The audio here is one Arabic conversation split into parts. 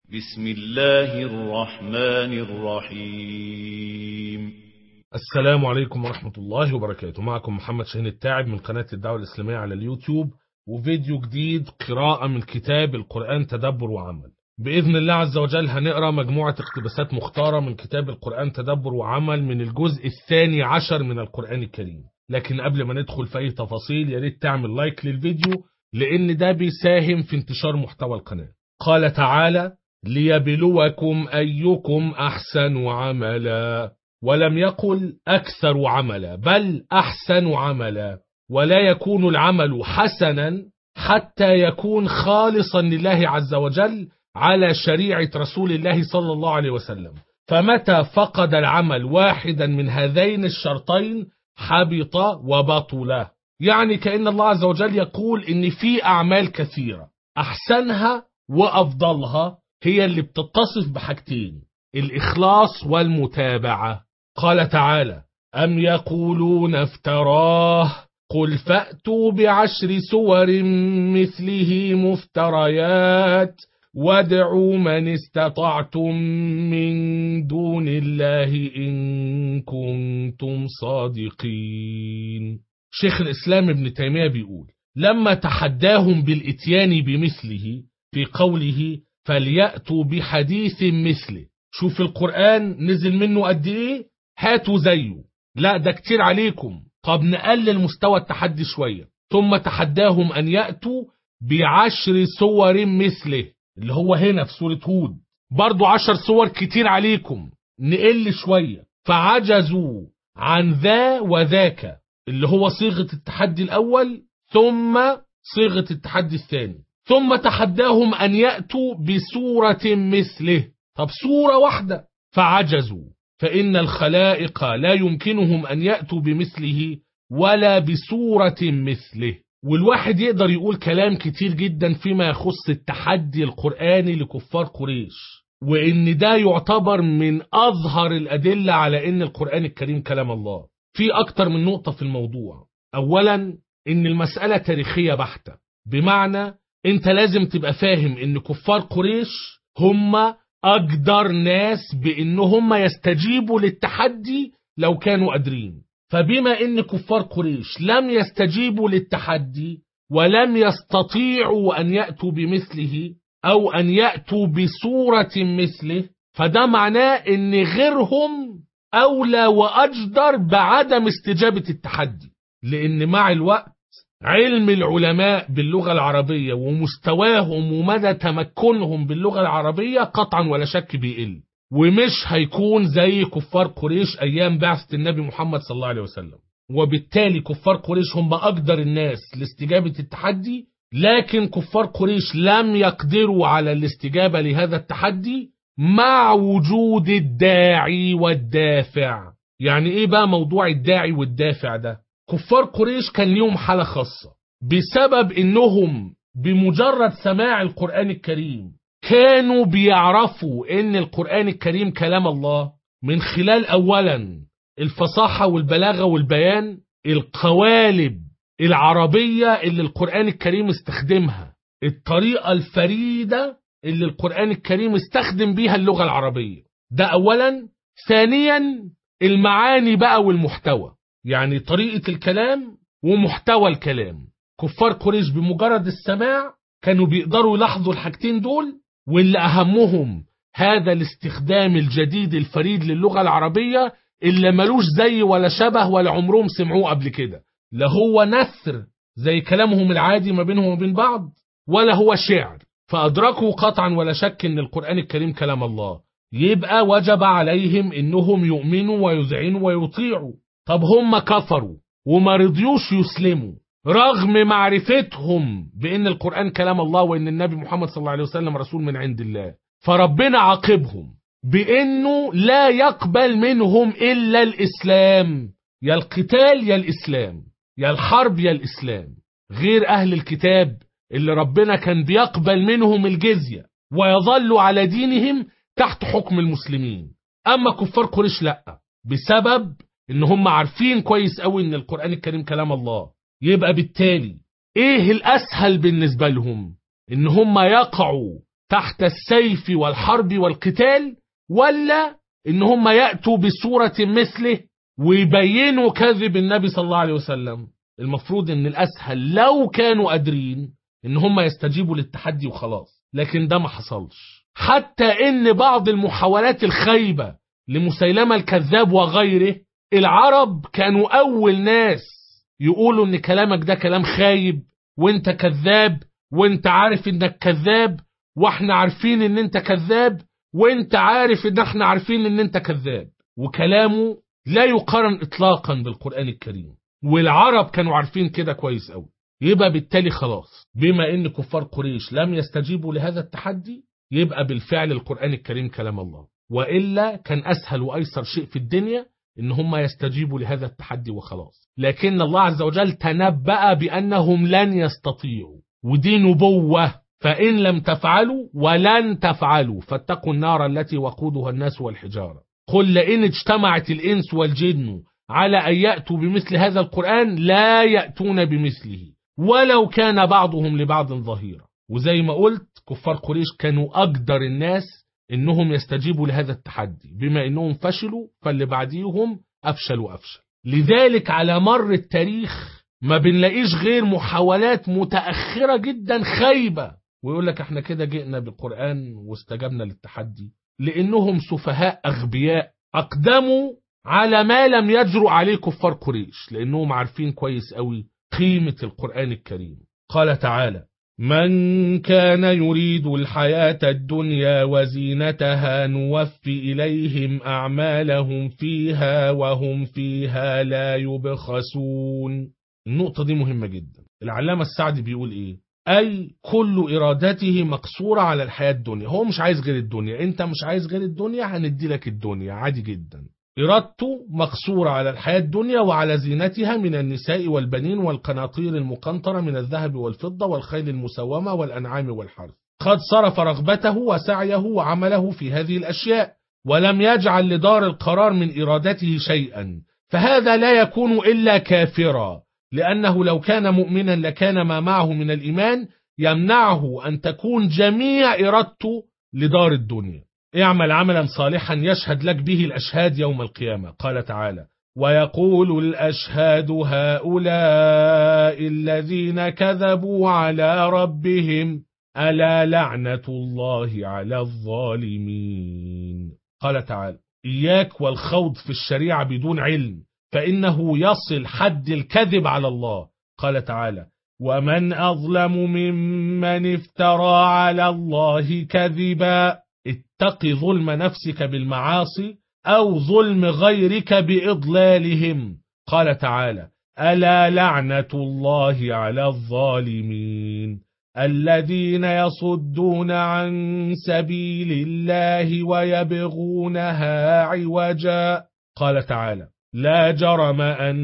بسم الله الرحمن الرحيم. السلام عليكم ورحمة الله وبركاته. معكم محمد شاهين التاعب من قناة الدعوة الإسلامية على اليوتيوب، وفيديو جديد قراءة من كتاب القرآن تدبر وعمل. بإذن الله عز وجل هنقرأ مجموعة اقتباسات مختارة من كتاب القرآن تدبر وعمل من الجزء 12 من القرآن الكريم. لكن قبل ما ندخل في أي تفاصيل، يا ريت تعمل لايك للفيديو لأن ده بيساهم في انتشار محتوى القناة. قال تعالى: ليبلوكم أيكم أحسن عملا، ولم يقل أكثر عملا بل أحسن عملا، ولا يكون العمل حسنا حتى يكون خالصا لله عز وجل على شريعة رسول الله صلى الله عليه وسلم. فمتى فقد العمل واحدا من هذين الشرطين حبط وبطل. يعني كأن الله عز وجل يقول إن في أعمال كثيرة أحسنها وأفضلها هي اللي بتتصف بحاجتين: الإخلاص والمتابعة. قال تعالى: أم يقولون افتراه قل فأتوا بعشر سور مثله مفتريات وادعوا من استطعتم من دون الله إن كنتم صادقين. شيخ الإسلام ابن تيمية بيقول: لما تحداهم بالإتيان بمثله في قوله فليأتوا بحديث مثله، شوف القرآن نزل منه قد ايه، هاتوا زيه، لا ده كتير عليكم، طب نقلل مستوى التحدي شوية. ثم تحداهم أن يأتوا بعشر سور مثله، اللي هو هنا في سورة هود، برضو 10 سور كتير عليكم، نقل شوية. فعجزوا عن ذا وذاك، اللي هو صيغة التحدي الأول ثم صيغة التحدي الثاني. ثم تحداهم أن يأتوا بسورة مثله، طب سورة واحدة، فعجزوا، فإن الخلائق لا يمكنهم أن يأتوا بمثله ولا بسورة مثله. والواحد يقدر يقول كلام كتير جدا فيما يخص التحدي القرآني لكفار قريش، وإن ده يعتبر من أظهر الأدلة على إن القرآن الكريم كلام الله. في أكتر من نقطة في الموضوع. أولا، إن المسألة تاريخية بحتة، بمعنى انت لازم تبقى فاهم ان كفار قريش هم اقدر ناس بان هم يستجيبوا للتحدي لو كانوا قادرين. فبما ان كفار قريش لم يستجيبوا للتحدي ولم يستطيعوا ان يأتوا بمثله او ان يأتوا بصورة مثله، فده معناه ان غيرهم اولى واجدر بعدم استجابة التحدي. لان مع الوقت علم العلماء باللغة العربية ومستواهم ومدى تمكنهم باللغة العربية قطعا ولا شك بيقل، ومش هيكون زي كفار قريش أيام بعثة النبي محمد صلى الله عليه وسلم. وبالتالي كفار قريش هم أقدر الناس لاستجابة التحدي، لكن كفار قريش لم يقدروا على الاستجابة لهذا التحدي مع وجود الداعي والدافع. يعني إيه بقى موضوع الداعي والدافع ده؟ كفار قريش كان ليهم حالة خاصة بسبب انهم بمجرد سماع القرآن الكريم كانوا بيعرفوا ان القرآن الكريم كلام الله من خلال اولا الفصاحة والبلاغة والبيان، القوالب العربية اللي القرآن الكريم استخدمها، الطريقة الفريدة اللي القرآن الكريم استخدم بيها اللغة العربية، ده اولا. ثانيا، المعاني بقى والمحتوى، يعني طريقة الكلام ومحتوى الكلام. كفار قريش بمجرد السماع كانوا بيقدروا يلاحظوا الحاجتين دول، واللي أهمهم هذا الاستخدام الجديد الفريد للغة العربية اللي ملوش زي ولا شبه ولا عمرهم سمعوه قبل كده، لا هو نثر زي كلامهم العادي ما بينهم وبين بعض، ولا هو شعر. فأدركوا قطعا ولا شك ان القرآن الكريم كلام الله، يبقى وجب عليهم انهم يؤمنوا ويذعنوا ويطيعوا. طب هم كفروا وما رضيوش يسلموا رغم معرفتهم بأن القرآن كلام الله وأن النبي محمد صلى الله عليه وسلم رسول من عند الله، فربنا عاقبهم بأنه لا يقبل منهم إلا الإسلام، يا القتال يا الإسلام، يا الحرب يا الإسلام. غير أهل الكتاب اللي ربنا كان بيقبل منهم الجزية ويظلوا على دينهم تحت حكم المسلمين. أما كفار قريش لأ، بسبب ان هم عارفين كويس قوي ان القرآن الكريم كلام الله. يبقى بالتالي ايه الاسهل بالنسبة لهم؟ ان هم يقعوا تحت السيف والحرب والقتال، ولا إن هم يأتوا بصورة مثله ويبينوا كذب النبي صلى الله عليه وسلم؟ المفروض إن الأسهل لو كانوا قادرين إن هم يستجيبوا للتحدي وخلاص، لكن ده ما حصلش. حتى إن بعض المحاولات الخايبة لمسيلمة الكذاب وغيره، العرب كانوا أول ناس يقولوا إن كلامك ده كلام خايب، وإنت كذاب، وإنت عارف إنك كذاب، وإحنا عارفين إن إنت كذاب، وإنت عارف إن إحنا عارفين إن إنت كذاب. وكلامه لا يقارن إطلاقا بالقرآن الكريم، والعرب كانوا عارفين كده كويس أوي. يبقى بالتالي خلاص، بما إن كفار قريش لم يستجيبوا لهذا التحدي، يبقى بالفعل القرآن الكريم كلام الله. وإلا كان أسهل وأيسر شيء في الدنيا إن هم يستجيبوا لهذا التحدي وخلاص. لكن الله عز وجل تنبأ بأنهم لن يستطيعوا، ودي نبوة. فإن لم تفعلوا ولن تفعلوا فاتقوا النار التي وقودها الناس والحجارة. قل لئن اجتمعت الإنس والجن على أن يأتوا بمثل هذا القرآن لا يأتون بمثله ولو كان بعضهم لبعض ظهيرا. وزي ما قلت، كفار قريش كانوا أقدر الناس إنهم يستجيبوا لهذا التحدي، بما إنهم فشلوا فاللي بعديهم أفشل. لذلك على مر التاريخ ما بنلاقيش غير محاولات متأخرة جدا خايبة، ويقول لك احنا كده جئنا بالقرآن واستجبنا للتحدي، لأنهم سفهاء أغبياء أقدموا على ما لم يجرؤ عليه كفار قريش، لأنهم عارفين كويس قوي قيمة القرآن الكريم. قال تعالى: من كان يريد الحياة الدنيا وزينتها نوفي إليهم أعمالهم فيها وهم فيها لا يبخسون. النقطة دي مهمة جدا. العلامة السعدي بيقول إيه؟ أي كل إرادته مقصورة على الحياة الدنيا. هو مش عايز غير الدنيا، أنت مش عايز غير الدنيا، هندي لك الدنيا عادي جدا. إرادته مقصورة على الحياة الدنيا وعلى زينتها من النساء والبنين والقناطير المقنطرة من الذهب والفضة والخيل المسومة والأنعام والحرث. قد صرف رغبته وسعيه وعمله في هذه الأشياء، ولم يجعل لدار القرار من إرادته شيئا، فهذا لا يكون إلا كافرا، لأنه لو كان مؤمنا لكان ما معه من الإيمان يمنعه أن تكون جميع إرادته لدار الدنيا. اعمل عملا صالحا يشهد لك به الأشهاد يوم القيامة. قال تعالى: ويقول الأشهاد هؤلاء الذين كذبوا على ربهم ألا لعنة الله على الظالمين. قال تعالى: إياك والخوض في الشريعة بدون علم، فإنه يصل حد الكذب على الله. قال تعالى: ومن أظلم ممن افترى على الله كذبا. اتق ظلم نفسك بالمعاصي أو ظلم غيرك بإضلالهم. قال تعالى: ألا لعنة الله على الظالمين الذين يصدون عن سبيل الله ويبغونها عوجا. قال تعالى: لا جرم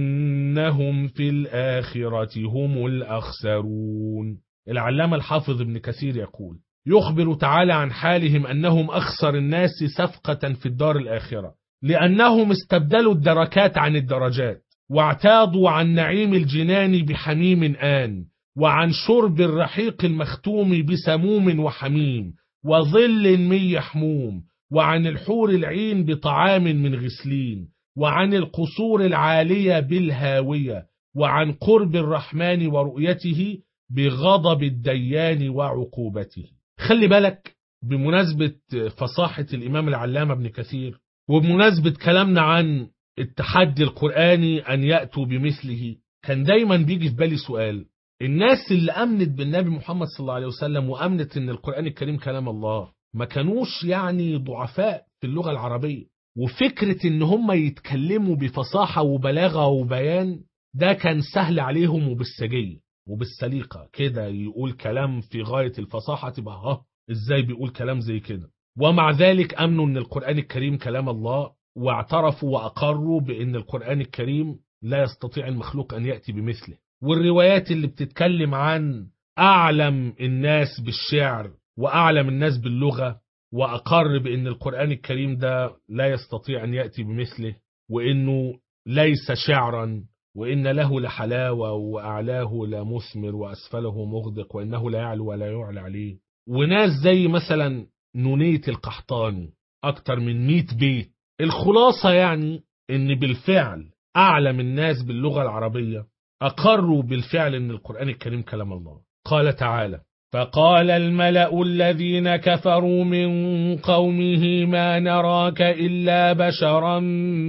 أنهم في الآخرة هم الأخسرون. العلامة الحافظ ابن كثير يقول: يخبر تعالى عن حالهم أنهم أخسر الناس سفقة في الدار الآخرة، لأنهم استبدلوا الدركات عن الدرجات، واعتاضوا عن نعيم الجنان بحميم آن، وعن شرب الرحيق المختوم بسموم وحميم وظل من يحموم، وعن الحور العين بطعام من غسلين، وعن القصور العالية بالهاوية، وعن قرب الرحمن ورؤيته بغضب الديان وعقوبته. خلي بالك، بمناسبة فصاحة الإمام العلامة ابن كثير، وبمناسبة كلامنا عن التحدي القرآني أن يأتوا بمثله، كان دايما بيجي في بالي سؤال: الناس اللي أمنت بالنبي محمد صلى الله عليه وسلم وأمنت أن القرآن الكريم كلام الله، ما كانوش يعني ضعفاء في اللغة العربية، وفكرة ان هم يتكلموا بفصاحة وبلاغة وبيان ده كان سهل عليهم، وبالسجية وبالسليقة كده يقول كلام في غاية الفصاحة، تبقى ازاي بيقول كلام زي كده. ومع ذلك امنوا ان القرآن الكريم كلام الله، واعترفوا واقروا بان القرآن الكريم لا يستطيع المخلوق ان يأتي بمثله. والروايات اللي بتتكلم عن اعلم الناس بالشعر واعلم الناس باللغة، وأقر بأن القرآن الكريم ده لا يستطيع أن يأتي بمثله، وأنه ليس شعرا، وإن له لحلاوة وأعلاه لمثمر وأسفله مغدق، وإنه لا يعلو ولا يعلى عليه. وناس زي مثلا نونية القحطاني أكتر من 100 بيت. الخلاصة يعني إن بالفعل أعلم الناس باللغة العربية أقروا بالفعل إن القرآن الكريم كلام الله. قال تعالى: فقال الملأ الذين كفروا من قومه ما نراك إلا بشرا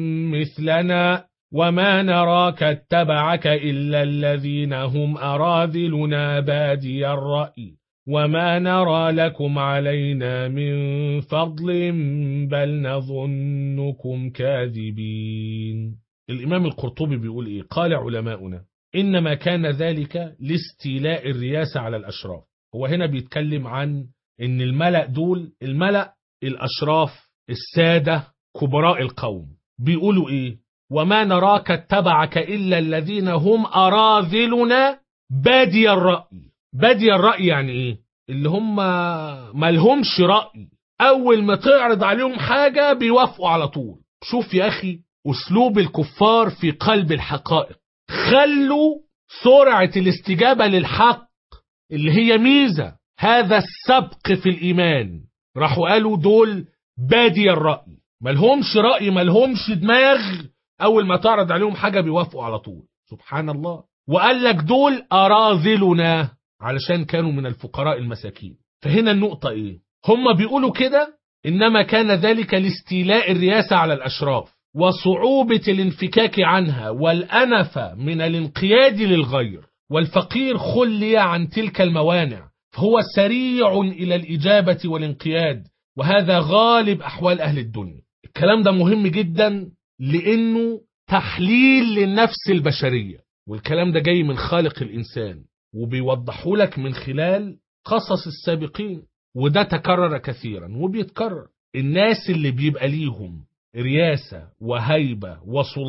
مثلنا وما نراك اتبعك إلا الذين هم أراذلنا بادي الرأي وما نرى لكم علينا من فضل بل نظنكم كاذبين. الإمام القرطبي بيقول إيه؟ قال علماؤنا إنما كان ذلك لاستيلاء الرياسة على الأشراف. هو هنا بيتكلم عن إن الملأ دول، الملأ الأشراف السادة كبراء القوم، بيقولوا إيه؟ وما نراك اتبعك إلا الذين هم أراذلنا بادي الرأي. بادي الرأي يعني إيه؟ اللي هم مالهمش رأي، أول ما تعرض عليهم حاجة بيوافقوا على طول. شوف يا أخي أسلوب الكفار في قلب الحقائق. خلوا سرعة الاستجابة للحق اللي هي ميزة هذا السبق في الإيمان، راحوا قالوا دول بادي الرأي، مالهمش رأي مالهمش دماغ، أول ما تعرض عليهم حاجة بيوافقوا على طول. سبحان الله. وقال لك دول أراذلنا علشان كانوا من الفقراء المساكين. فهنا النقطة إيه؟ هم بيقولوا كده إنما كان ذلك لاستيلاء الرياسة على الأشراف وصعوبة الانفكاك عنها والأنفة من الانقياد للغير، والفقير خلي عن تلك الموانع فهو سريع إلى الإجابة والانقياد، وهذا غالب أحوال أهل الدنيا. الكلام ده مهم جدا لأنه تحليل للنفس البشرية، والكلام ده جاي من خالق الإنسان وبيوضحه لك من خلال قصص السابقين، وده تكرر كثيرا وبيتكرر. الناس اللي بيبقى ليهم رياسة وهيبة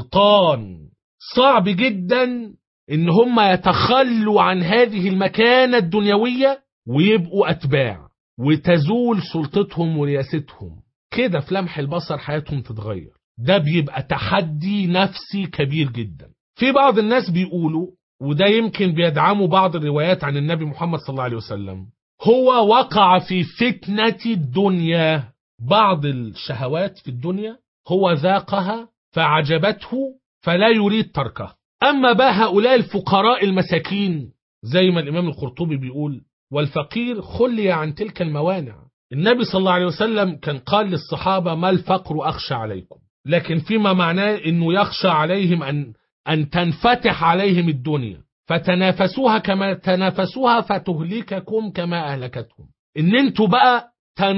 وسلطان صعب جدا ان هم يتخلوا عن هذه المكانة الدنيوية ويبقوا أتباع، وتزول سلطتهم ورياستهم كده في لمح البصر، حياتهم تتغير. ده بيبقى تحدي نفسي كبير جدا. في بعض الناس بيقولوا، وده يمكن بيدعموا بعض الروايات عن النبي محمد صلى الله عليه وسلم، هو وقع في فتنة الدنيا. بعض الشهوات في الدنيا هو ذاقها فعجبته فلا يريد تركها. أما بقى هؤلاء الفقراء المساكين زي ما الإمام القرطبي بيقول: والفقير خلي عن تلك الموانع. النبي صلى الله عليه وسلم كان قال للصحابة: ما الفقر أخشى عليكم، لكن فيما معناه أنه يخشى عليهم أن تنفتح عليهم الدنيا فتنافسوها كما تنافسوها فتهلككم كما أهلكتهم. إن انتوا بقى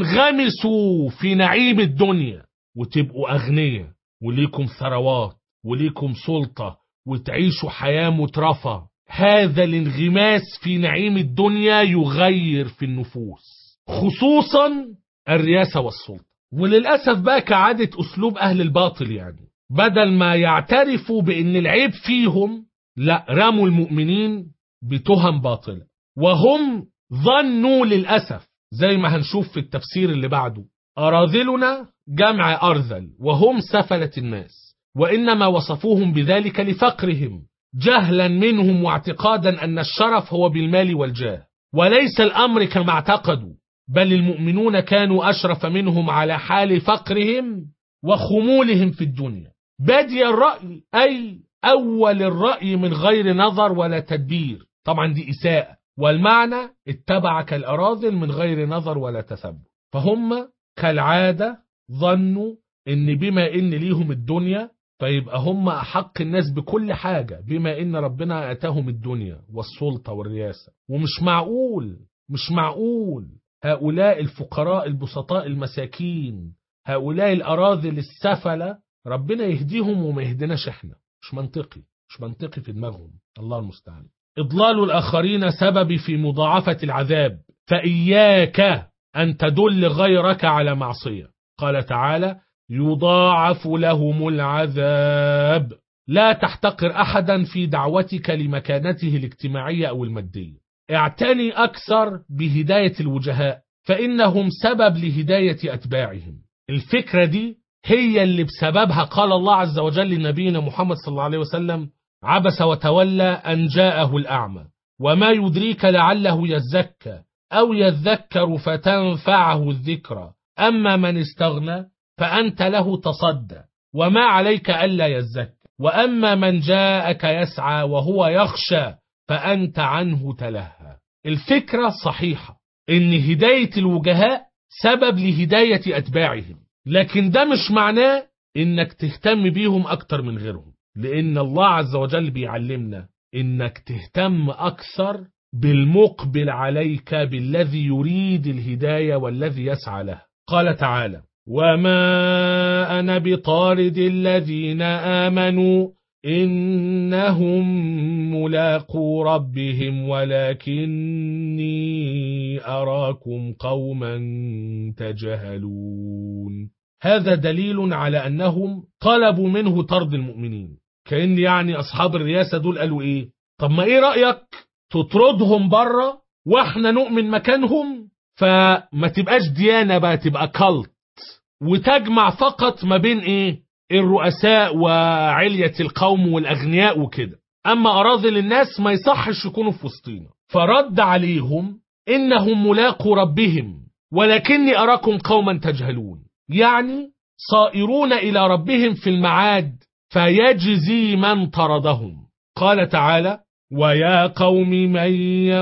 تنغمسوا في نعيم الدنيا وتبقوا أغنياء وليكم ثروات وليكم سلطة وتعيشوا حياة مترفة. هذا الانغماس في نعيم الدنيا يغير في النفوس، خصوصا الرياسة والسلطة. وللأسف بقى كعادة أسلوب أهل الباطل، يعني بدل ما يعترفوا بأن العيب فيهم، لا، رموا المؤمنين بتهم باطلة، وهم ظنوا للأسف زي ما هنشوف في التفسير اللي بعده: أراذلنا جمع أرذل وهم سفلة الناس، وإنما وصفوهم بذلك لفقرهم جهلا منهم واعتقادا أن الشرف هو بالمال والجاه، وليس الأمر كما اعتقدوا، بل المؤمنون كانوا أشرف منهم على حال فقرهم وخمولهم في الدنيا. بادي الرأي أي أول الرأي من غير نظر ولا تدبير، طبعا دي إساءة، والمعنى اتبعك الأراذل من غير نظر ولا تثبت. فهم كالعادة ظنوا إن بما إن ليهم الدنيا فيبقى هم أحق الناس بكل حاجة، بما إن ربنا آتاهم الدنيا والسلطة والرياسة. ومش معقول هؤلاء الفقراء البسطاء المساكين، هؤلاء الأراذل السفلة، ربنا يهديهم وما يهدناش احنا. مش منطقي في دماغهم. الله المستعان. إضلال الآخرين سبب في مضاعفة العذاب، فإياك أن تدل غيرك على معصية. قال تعالى: يضاعف لهم العذاب. لا تحتقر أحدا في دعوتك لمكانته الاجتماعية أو المادية. اعتني أكثر بهداية الوجهاء فإنهم سبب لهداية أتباعهم. الفكرة دي هي اللي بسببها قال الله عز وجل لنبينا محمد صلى الله عليه وسلم: عبس وتولى أن جاءه الأعمى وما يدريك لعله يزكى أو يذكر فتنفعه الذكرى، أما من استغنى فأنت له تصدى وما عليك ألا يزكى، وأما من جاءك يسعى وهو يخشى فأنت عنه تلهى. الفكرة صحيحة إن هداية الوجهاء سبب لهداية أتباعهم، لكن ده مش معناه إنك تهتم بيهم أكتر من غيرهم، لأن الله عز وجل بيعلمنا إنك تهتم أكثر بالمقبل عليك، بالذي يريد الهداية والذي يسعى له. قال تعالى: وما أنا بطارد الذين آمنوا إنهم ملاقو ربهم ولكني أراكم قوما تجهلون. هذا دليل على أنهم طلبوا منه طرد المؤمنين، كأن يعني أصحاب الرياسة دول قالوا إيه؟ طب ما إيه رأيك تطردهم بره وإحنا نؤمن مكانهم، فما تبقاش ديانة بقى، تبقى كالت، وتجمع فقط ما بين إيه؟ الرؤساء وعلية القوم والأغنياء وكده، أما أراذل الناس ما يصحش يكونوا في وسطينا. فرد عليهم: إنهم ملاقو ربهم ولكني أراكم قوما تجهلون، يعني صائرون إلى ربهم في المعاد فيجزي من طردهم. قال تعالى: ويا قوم من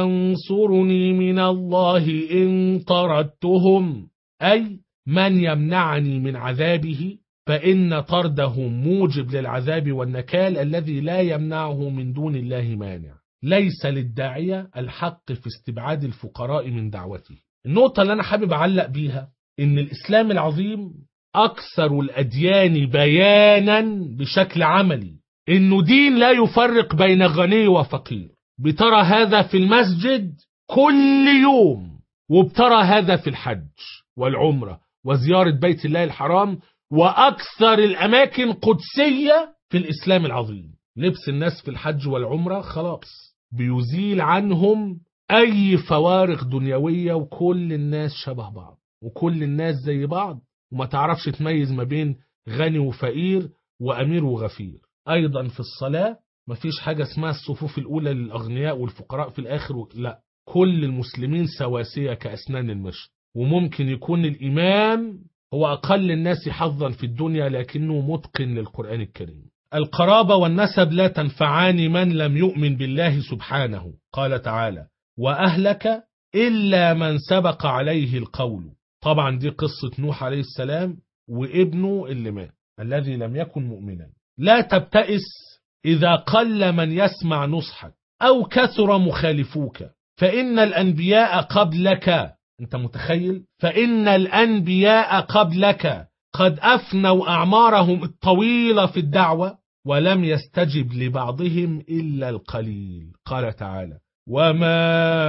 ينصرني من الله إن طردتهم، أي من يمنعني من عذابه، فإن طردهم موجب للعذاب والنكال الذي لا يمنعه من دون الله مانع. ليس للداعية الحق في استبعاد الفقراء من دعوته. النقطة اللي أنا حابب أعلق بيها إن الإسلام العظيم أكثر الأديان بيانا بشكل عملي إنه دين لا يفرق بين غني وفقير. بترى هذا في المسجد كل يوم، وبترى هذا في الحج والعمرة وزيارة بيت الله الحرام وأكثر الأماكن قدسية في الإسلام العظيم. لبس الناس في الحج والعمرة خلاص بيزيل عنهم أي فوارق دنيوية، وكل الناس شبه بعض وكل الناس زي بعض، وما تعرفش تميز ما بين غني وفقير وأمير وغفير. أيضا في الصلاة مفيش حاجة اسمها الصفوف الأولى للأغنياء والفقراء في الآخر، لا، كل المسلمين سواسية كأسنان المشط. وممكن يكون الإمام هو أقل الناس حظا في الدنيا لكنه متقن للقرآن الكريم. القرابة والنسب لا تنفعان من لم يؤمن بالله سبحانه. قال تعالى: وأهلك إلا من سبق عليه القول. طبعا دي قصة نوح عليه السلام وابنه اللي مات الذي لم يكن مؤمنا. لا تبتئس إذا قل من يسمع نصحك أو كثر مخالفوك، فإن الأنبياء قبلك، أنت متخيل؟ فإن الأنبياء قبلك قد أفنوا أعمارهم الطويلة في الدعوة ولم يستجب لبعضهم إلا القليل. قال تعالى: وما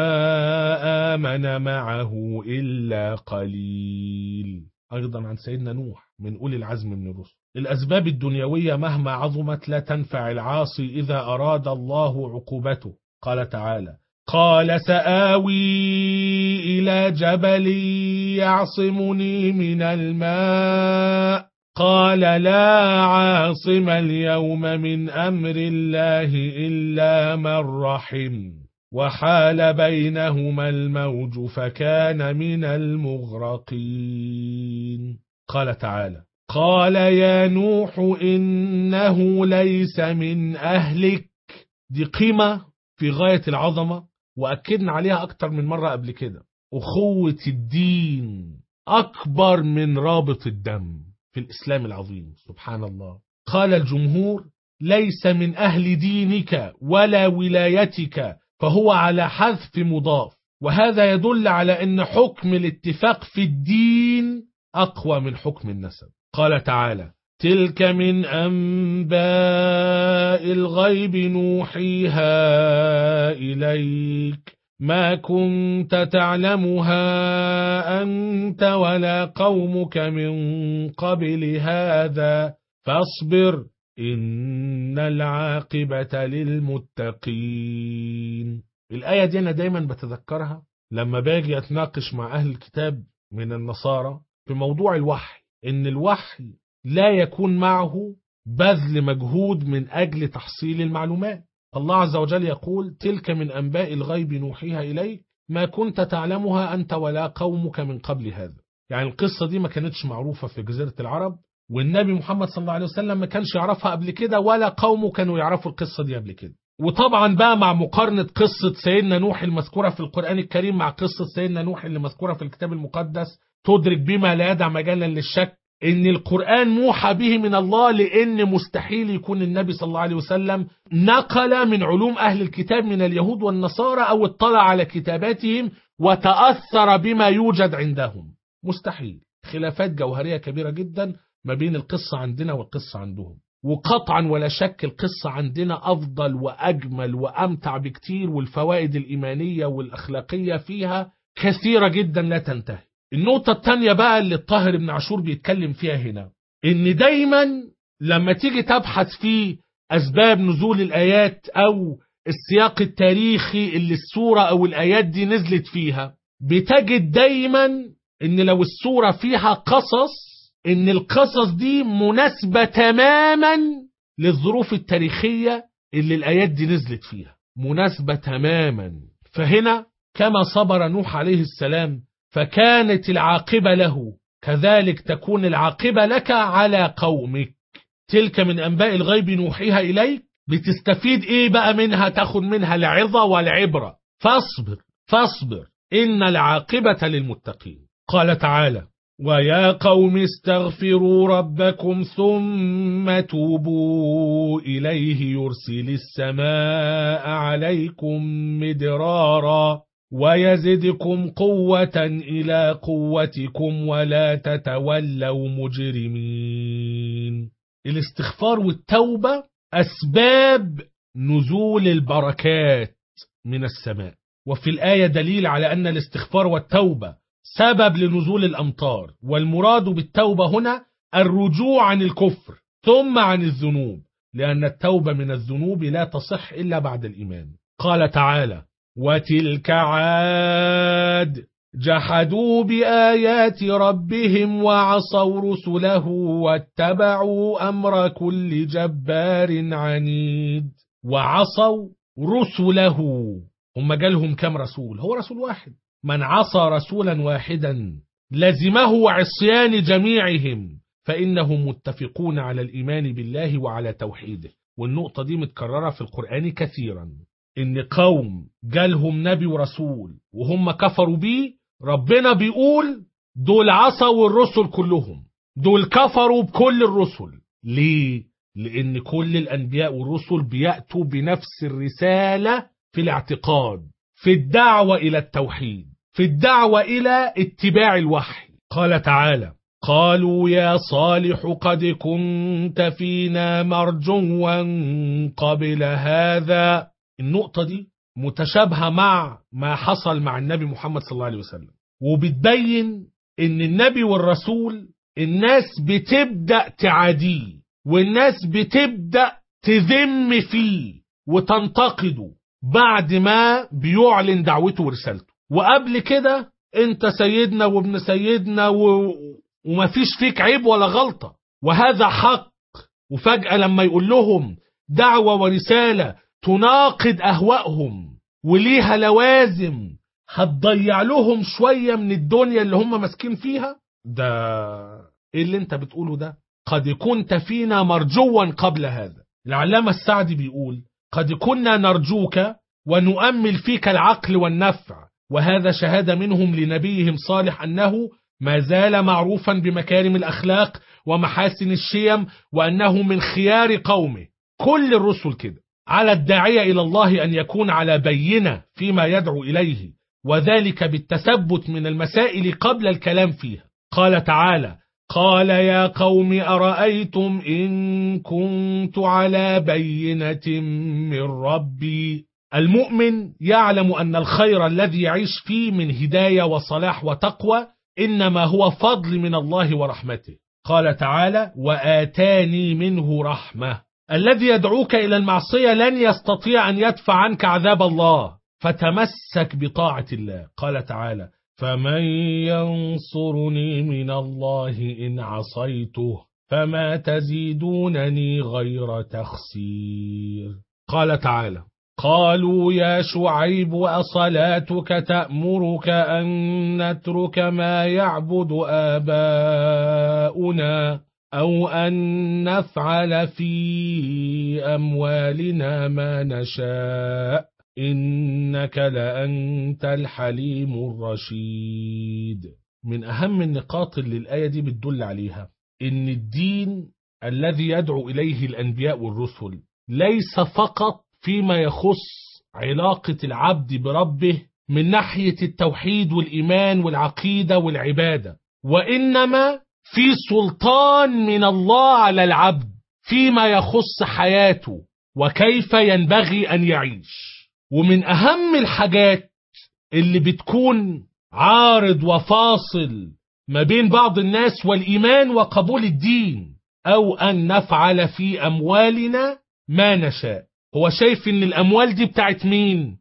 آمن معه إلا قليل. أيضا عن سيدنا نوح من أولي العزم من الرسل. الأسباب الدنيوية مهما عظمت لا تنفع العاصي إذا أراد الله عقوبته. قال تعالى: قال سآوي إلى جبل يعصمني من الماء قال لا عاصم اليوم من أمر الله إلا من رحم وحال بينهما الموج فكان من المغرقين. قال تعالى: قال يا نوح إنه ليس من أهلك. دي قيمة في غاية العظمة وأكدنا عليها أكتر من مرة قبل كده. أخوة الدين أكبر من رابط الدم في الإسلام العظيم. سبحان الله. قال الجمهور: ليس من أهل دينك ولا ولايتك، فهو على حذف مضاف، وهذا يدل على أن حكم الاتفاق في الدين أقوى من حكم النسب. قال تعالى: تلك من أنباء الغيب نوحيها إليك ما كنت تعلمها أنت ولا قومك من قبل هذا فاصبر إن العاقبة للمتقين. الآية دي أنا دايما بتذكرها لما باجي أتناقش مع أهل الكتاب من النصارى في موضوع الوحي، إن الوحي لا يكون معه بذل مجهود من أجل تحصيل المعلومات. الله عز وجل يقول: تلك من أنباء الغيب نوحيها إليك ما كنت تعلمها أنت ولا قومك من قبل هذا. يعني القصة دي ما كانتش معروفة في جزيرة العرب، والنبي محمد صلى الله عليه وسلم ما كانش يعرفها قبل كده، ولا قومه كانوا يعرفوا القصة دي قبل كده. وطبعا بقى مع مقارنة قصة سيدنا نوح المذكورة في القرآن الكريم مع قصة سيدنا نوح اللي مذكورة في الكتاب المقدس، تدرك بما لا يدع مجالا للشك ان القرآن موحى به من الله، لان مستحيل يكون النبي صلى الله عليه وسلم نقل من علوم اهل الكتاب من اليهود والنصارى او اطلع على كتاباتهم وتأثر بما يوجد عندهم. مستحيل. خلافات جوهرية كبيرة جدا ما بين القصة عندنا والقصة عندهم، وقطعا ولا شك القصة عندنا أفضل وأجمل وأمتع بكتير، والفوائد الإيمانية والأخلاقية فيها كثيرة جدا لا تنتهي. النقطة الثانية بقى اللي الطاهر بن عاشور بيتكلم فيها هنا، إن دايما لما تيجي تبحث في أسباب نزول الآيات أو السياق التاريخي اللي السورة أو الآيات دي نزلت فيها، بتجد دايما إن لو السورة فيها قصص، إن القصص دي مناسبة تماما للظروف التاريخية اللي الآيات دي نزلت فيها، مناسبة تماما. فهنا كما صبر نوح عليه السلام فكانت العاقبة له، كذلك تكون العاقبة لك على قومك. تلك من أنباء الغيب نوحيها إليك. بتستفيد إيه بقى منها؟ تاخد منها العظة والعبرة. فاصبر إن العاقبة للمتقين. قال تعالى: ويا قوم استغفروا ربكم ثم توبوا إليه يرسل السماء عليكم مدرارا ويزدكم قوة إلى قوتكم ولا تتولوا مجرمين. الاستغفار والتوبة أسباب نزول البركات من السماء، وفي الآية دليل على أن الاستغفار والتوبة سبب لنزول الأمطار. والمراد بالتوبة هنا الرجوع عن الكفر ثم عن الذنوب، لأن التوبة من الذنوب لا تصح إلا بعد الإيمان. قال تعالى: وتلك عاد جحدوا بآيات ربهم وعصوا رسله واتبعوا أمر كل جبار عنيد. وعصوا رسله، هم جالهم كم رسول؟ هو رسول واحد. من عصى رسولا واحدا لزمه عصيان جميعهم، فإنهم متفقون على الإيمان بالله وعلى توحيده. والنقطة دي متكررة في القرآن كثيرا، إن قوم جالهم نبي ورسول وهم كفروا بيه، ربنا بيقول دول عصوا الرسل كلهم، دول كفروا بكل الرسل. ليه؟ لأن كل الأنبياء والرسل بيأتوا بنفس الرسالة في الاعتقاد، في الدعوة إلى التوحيد، في الدعوة إلى اتباع الوحي. قال تعالى: قالوا يا صالح قد كنت فينا مرجوا قبل هذا. النقطة دي متشابهة مع ما حصل مع النبي محمد صلى الله عليه وسلم، وبتبين ان النبي والرسول الناس بتبدأ تعاديه، والناس بتبدأ تذم فيه وتنتقده بعد ما بيعلن دعوته ورسالته. وقبل كده انت سيدنا وابن سيدنا ومفيش فيك عيب ولا غلطة، وهذا حق. وفجأة لما يقول لهم دعوة ورسالة تناقض أهوائهم وليها لوازم هتضيع لهم شوية من الدنيا اللي هم ماسكين فيها، ده ايه اللي انت بتقوله ده؟ قد كنت فينا مرجوا قبل هذا. العلامة السعدي بيقول: قد كنا نرجوك ونؤمل فيك العقل والنفع، وهذا شهادة منهم لنبيهم صالح أنه ما زال معروفا بمكارم الأخلاق ومحاسن الشيم، وأنه من خيار قومه. كل الرسل كده. على الداعية إلى الله أن يكون على بينة فيما يدعو إليه، وذلك بالتثبت من المسائل قبل الكلام فيها. قال تعالى: قال يا قوم أرأيتم إن كنت على بينة من ربي. المؤمن يعلم أن الخير الذي يعيش فيه من هداية وصلاح وتقوى إنما هو فضل من الله ورحمته. قال تعالى: وآتاني منه رحمة. الذي يدعوك إلى المعصية لن يستطيع أن يدفع عنك عذاب الله، فتمسك بطاعة الله. قال تعالى: فمن ينصرني من الله إن عصيته فما تزيدونني غير تخسير. قال تعالى: قالوا يا شعيب أصلاتك تأمرك أن نترك ما يعبد آباؤنا أو أن نفعل في أموالنا ما نشاء إنك لأنت الحليم الرشيد. من أهم النقاط اللي الآية دي بتدل عليها إن الدين الذي يدعو إليه الأنبياء والرسل ليس فقط فيما يخص علاقة العبد بربه من ناحية التوحيد والإيمان والعقيدة والعبادة، وإنما في سلطان من الله على العبد فيما يخص حياته وكيف ينبغي أن يعيش. ومن أهم الحاجات اللي بتكون عارض وفاصل ما بين بعض الناس والإيمان وقبول الدين أو أن نفعل في أموالنا ما نشاء. هو شايف إن الأموال دي بتاعت مين؟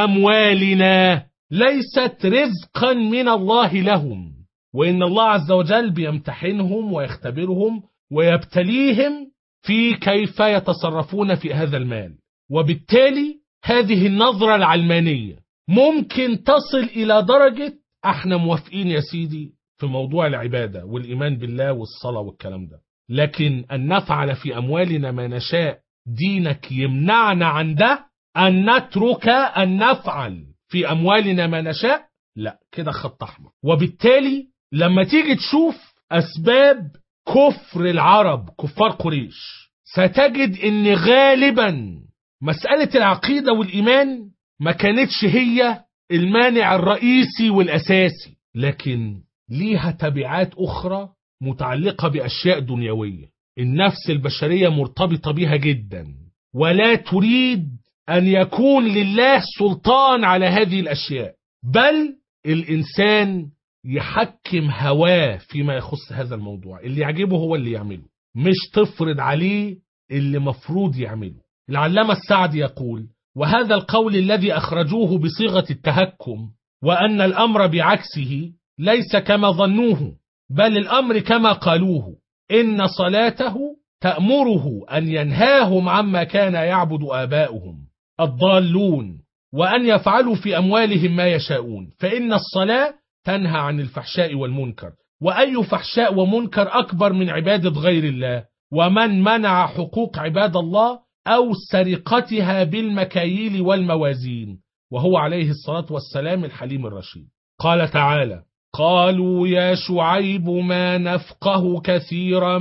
أموالنا، ليست رزقا من الله لهم، وإن الله عز وجل بيمتحنهم ويختبرهم ويبتليهم في كيف يتصرفون في هذا المال. وبالتالي هذه النظرة العلمانية ممكن تصل إلى درجة احنا موافقين يا سيدي في موضوع العبادة والإيمان بالله والصلاة والكلام ده، لكن أن نفعل في أموالنا ما نشاء دينك يمنعنا عن ده، أن نترك أن نفعل في أموالنا ما نشاء، لا، كده خط أحمر. وبالتالي لما تيجي تشوف أسباب كفر العرب كفار قريش ستجد أن غالبا مسألة العقيدة والإيمان ما كانتش هي المانع الرئيسي والأساسي، لكن ليها تبعات أخرى متعلقة بأشياء دنيوية النفس البشرية مرتبطة بها جدا، ولا تريد أن يكون لله سلطان على هذه الأشياء، بل الإنسان يحكم هواه فيما يخص هذا الموضوع، اللي يعجبه هو اللي يعمله، مش تفرض عليه اللي مفروض يعمله. العلامة السعدي يقول: وهذا القول الذي أخرجوه بصيغة التهكم وأن الأمر بعكسه ليس كما ظنوه، بل الأمر كما قالوه، إن صلاته تأمره أن ينهاهم عما كان يعبد آباؤهم الضالون وأن يفعلوا في أموالهم ما يشاءون، فإن الصلاة تنهى عن الفحشاء والمنكر، وأي فحشاء ومنكر أكبر من عبادة غير الله، ومن منع حقوق عباد الله أو سرقتها بالمكاييل والموازين، وهو عليه الصلاة والسلام الحليم الرشيد. قال تعالى: قالوا يا شعيب ما نفقه كثيرا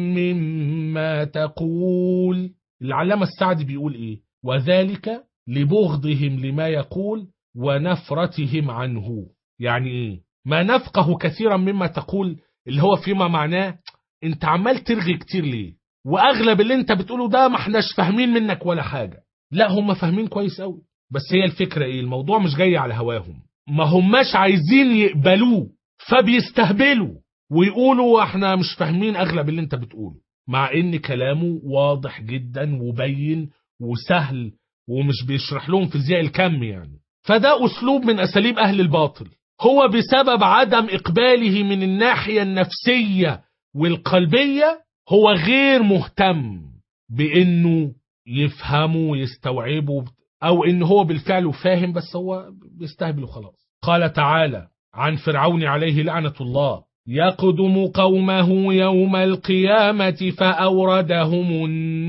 مما تقول. العلامة السعدي بيقول إيه؟ وذلك لبغضهم لما يقول ونفرتهم عنه. يعني إيه ما نفقه كثيرا مما تقول؟ اللي هو فيما معناه انت عمال ترغي كتير ليه، واغلب اللي انت بتقوله ده ما احناش فاهمين منك ولا حاجة. لا، هم فاهمين كويس قوي، بس هي الفكرة ايه؟ الموضوع مش جاي على هواهم، ما هماش عايزين يقبلوه، فبيستهبلوا ويقولوا احنا مش فاهمين اغلب اللي انت بتقوله، مع ان كلامه واضح جدا وبين وسهل ومش بيشرح لهم فيزياء الكم يعني. فده اسلوب من اساليب اهل الباطل، هو بسبب عدم اقباله من الناحية النفسية والقلبية، هو غير مهتم بانه يفهمه ويستوعبه، او ان هو بالفعل فاهم بس هو بيستهبل وخلاص. قال تعالى عن فرعون عليه لعنة الله: يقدم قومه يوم القيامة فأوردهم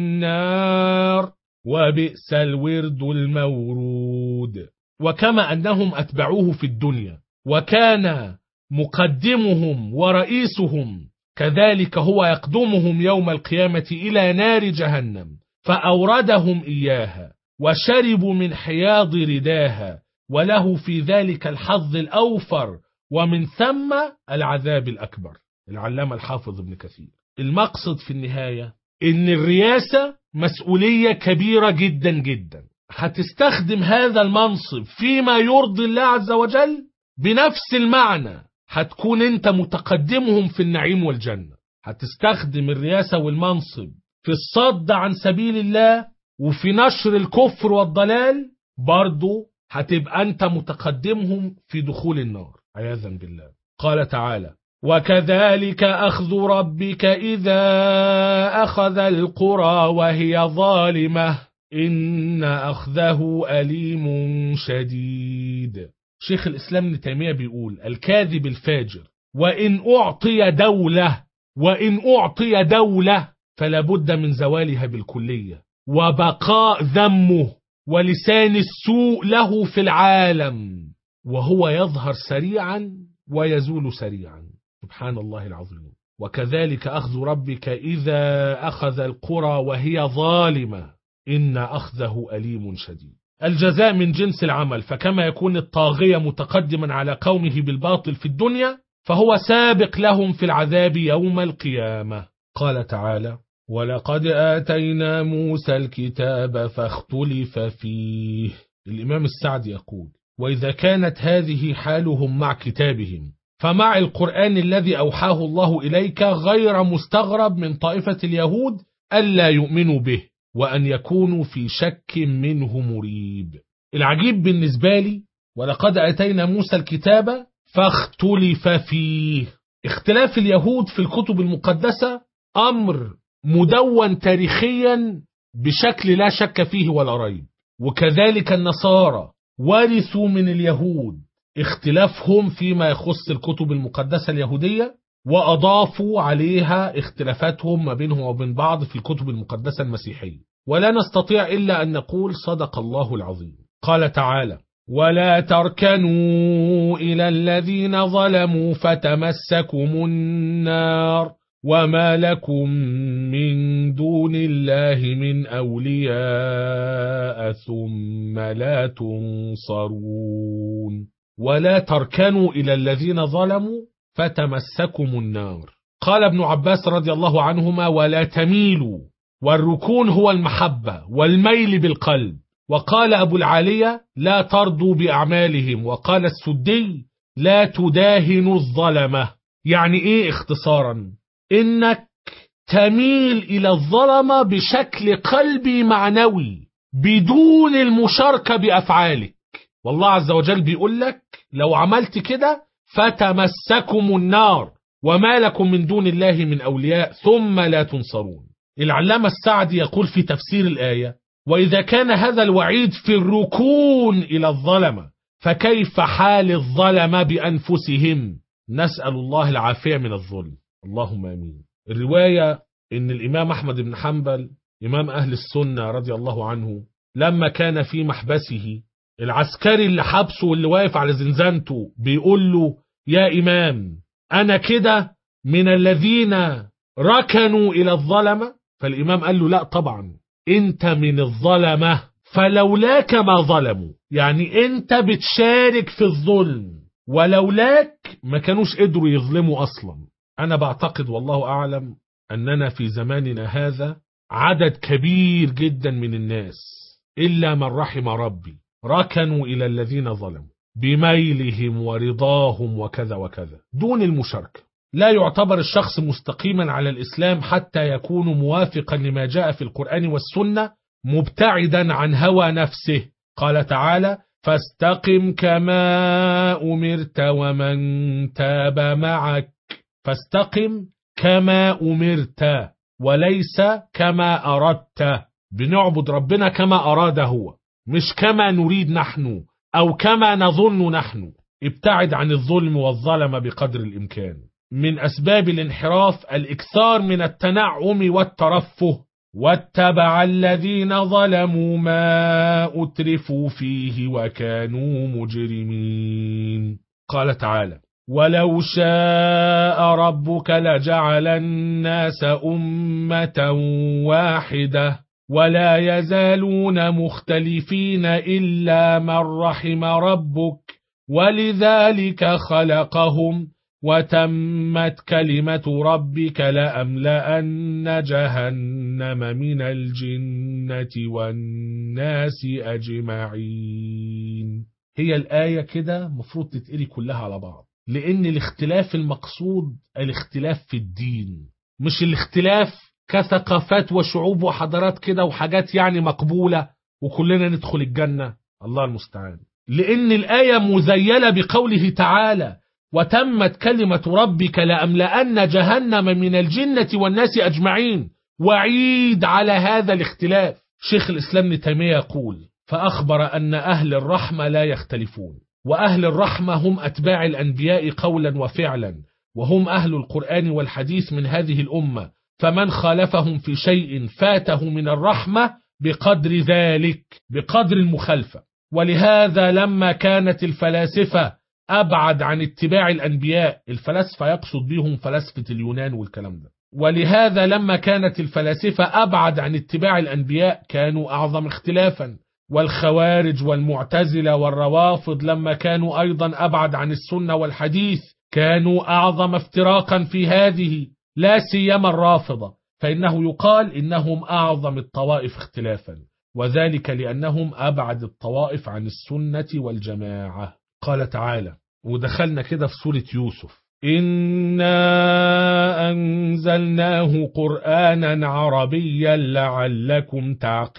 النار وبئس الورد المورود. وكما أنهم أتبعوه في الدنيا وكان مقدمهم ورئيسهم، كذلك هو يقدمهم يوم القيامة إلى نار جهنم فأوردهم إياها وشربوا من حياض رداها، وله في ذلك الحظ الأوفر ومن ثم العذاب الأكبر. العلامة الحافظ ابن كثير. المقصد في النهاية إن الرئاسة مسؤولية كبيرة جدا جدا، هتستخدم هذا المنصب فيما يرضي الله عز وجل بنفس المعنى، هتكون انت متقدمهم في النعيم والجنة. هتستخدم الرئاسة والمنصب في الصد عن سبيل الله وفي نشر الكفر والضلال، برضو هتبقى انت متقدمهم في دخول النار عياذا بالله. قال تعالى: وكذلك أخذ ربك إذا أخذ القرى وهي ظالمة إن أخذه أليم شديد. شيخ الإسلام ابن تيمية بيقول الكاذب الفاجر وإن أعطي دولة فلا بد من زوالها بالكلية وبقاء ذمه ولسان السوء له في العالم، وهو يظهر سريعا ويزول سريعا. سبحان الله العظيم. وكذلك أخذ ربك إذا أخذ القرى وهي ظالمة إن أخذه أليم شديد. الجزاء من جنس العمل، فكما يكون الطاغية متقدما على قومه بالباطل في الدنيا فهو سابق لهم في العذاب يوم القيامة. قال تعالى ولقد آتينا موسى الكتاب فاختلف فيه. الإمام السعدي يقول وإذا كانت هذه حالهم مع كتابهم فمع القرآن الذي أوحاه الله إليك غير مستغرب من طائفة اليهود ألا يؤمنوا به وأن يكونوا في شك منه مريب. العجيب بالنسبة لي ولقد آتينا موسى الكتاب فاختلف فيه. اختلاف اليهود في الكتب المقدسة أمر مدون تاريخيا بشكل لا شك فيه ولا ريب، وكذلك النصارى ورثوا من اليهود اختلافهم فيما يخص الكتب المقدسة اليهودية وأضافوا عليها اختلافاتهم ما بينهم وبين بعض في الكتب المقدسة المسيحية، ولا نستطيع إلا أن نقول صدق الله العظيم. قال تعالى ولا تركنوا إلى الذين ظلموا فتمسكم النار وما لكم من دون الله من أولياء ثم لا تنصرون. ولا تركنوا إلى الذين ظلموا فتمسكم النار. قال ابن عباس رضي الله عنهما ولا تميلوا، والركون هو المحبة والميل بالقلب. وقال أبو العالية لا ترضوا بأعمالهم. وقال السدي لا تداهنوا الظلمة. يعني إيه اختصارا؟ إنك تميل إلى الظلمة بشكل قلبي معنوي بدون المشاركة بأفعالك. والله عز وجل بيقول لك لو عملت كده فتمسكم النار وما لكم من دون الله من أولياء ثم لا تنصرون. العلامة السعدي يقول في تفسير الآية وإذا كان هذا الوعيد في الركون إلى الظلمة فكيف حال الظلمة بأنفسهم؟ نسأل الله العافية من الظلم، اللهم آمين. الرواية إن الإمام أحمد بن حنبل إمام أهل السنة رضي الله عنه لما كان في محبسه العسكري اللي حبسه واللي واقف على زنزانته بيقول له يا إمام أنا كده من الذين ركنوا إلى الظلمة؟ فالإمام قال له لا طبعا أنت من الظلمة، فلولاك ما ظلموا. يعني أنت بتشارك في الظلم، ولولاك ما كانوش قدروا يظلموا أصلا. أنا بعتقد والله أعلم أننا في زماننا هذا عدد كبير جدا من الناس إلا من رحم ربي ركنوا إلى الذين ظلموا بميلهم ورضاهم وكذا وكذا دون المشاركة. لا يعتبر الشخص مستقيما على الإسلام حتى يكون موافقا لما جاء في القرآن والسنة مبتعدا عن هوى نفسه. قال تعالى فاستقم كما أمرت ومن تاب معك. فاستقم كما أمرت وليس كما أردت. بنعبد ربنا كما أراد هو، مش كما نريد نحن أو كما نظن نحن. ابتعد عن الظلم والظلم بقدر الإمكان. من أسباب الانحراف الإكثار من التنعم والترفه. واتبع الذين ظلموا ما أترفوا فيه وكانوا مجرمين. قال تعالى ولو شاء ربك لجعل الناس أمة واحدة ولا يزالون مختلفين إلا من رحم ربك ولذلك خلقهم وتمت كلمة ربك لأملأن جهنم من الجنة والناس أجمعين. هي الآية كده مفروض تتقري كلها على بعض، لأن الاختلاف المقصود الاختلاف في الدين، مش الاختلاف كثقافات وشعوب وحضارات كده وحاجات يعني مقبولة وكلنا ندخل الجنة، الله المستعان. لأن الآية مزيلة بقوله تعالى وتمت كلمة ربك لأملأن جهنم من الجنة والناس أجمعين، وعيد على هذا الاختلاف. شيخ الإسلام ابن تيمية يقول: فأخبر أن أهل الرحمة لا يختلفون، وأهل الرحمة هم أتباع الأنبياء قولا وفعلا، وهم أهل القرآن والحديث من هذه الأمة، فمن خالفهم في شيء فاته من الرحمة بقدر ذلك، بقدر المخالفة. ولهذا لما كانت الفلاسفة أبعد عن اتباع الأنبياء، الفلاسفة يقصد بهم فلاسفة اليونان والكلام ده، ولهذا لما كانت الفلاسفة أبعد عن اتباع الأنبياء كانوا أعظم اختلافا. والخوارج والمعتزلة والروافض لما كانوا أيضا أبعد عن السنة والحديث كانوا أعظم افتراقا في هذه، لا سيما الرافضة، فإنه يقال إنهم أعظم الطوائف اختلافا، وذلك لأنهم أبعد الطوائف عن السنة والجماعة. قال تعالى، ودخلنا كده في سورة يوسف: إنا أنزلناه قرآنا عربيا لعلكم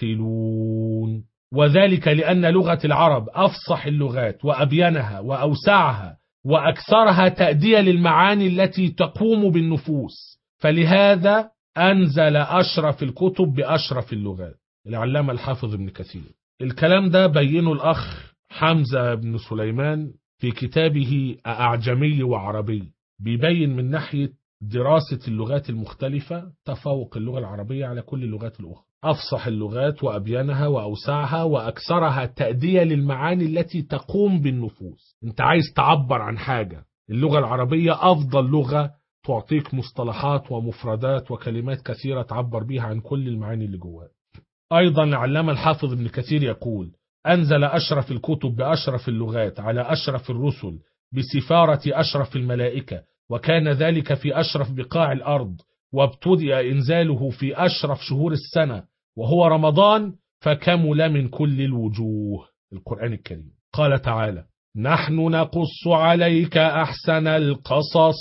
تعقلون. وذلك لأن لغة العرب أفصح اللغات وأبينها وأوسعها وأكثرها تأدية للمعاني التي تقوم بالنفوس، فلهذا أنزل أشرف الكتب بأشرف اللغات. العلامة الحافظ ابن كثير. الكلام ده بينه الأخ حمزة بن سليمان في كتابه أعجمي وعربي، بيبين من ناحية دراسة اللغات المختلفة تفوق اللغة العربية على كل اللغات الأخرى، أفصح اللغات وأبينها وأوسعها وأكثرها تأدية للمعاني التي تقوم بالنفوس. أنت عايز تعبر عن حاجة، اللغة العربية أفضل لغة، تعطيك مصطلحات ومفردات وكلمات كثيرة تعبر بها عن كل المعاني اللي جواها. أيضا العلامة الحافظ ابن كثير يقول: أنزل أشرف الكتب بأشرف اللغات على أشرف الرسل بسفارة أشرف الملائكة، وكان ذلك في أشرف بقاع الأرض، وابتدأ إنزاله في أشرف شهور السنة وهو رمضان، فكمل من كل الوجوه. القرآن الكريم. قال تعالى: نحن نقص عليك أحسن القصص.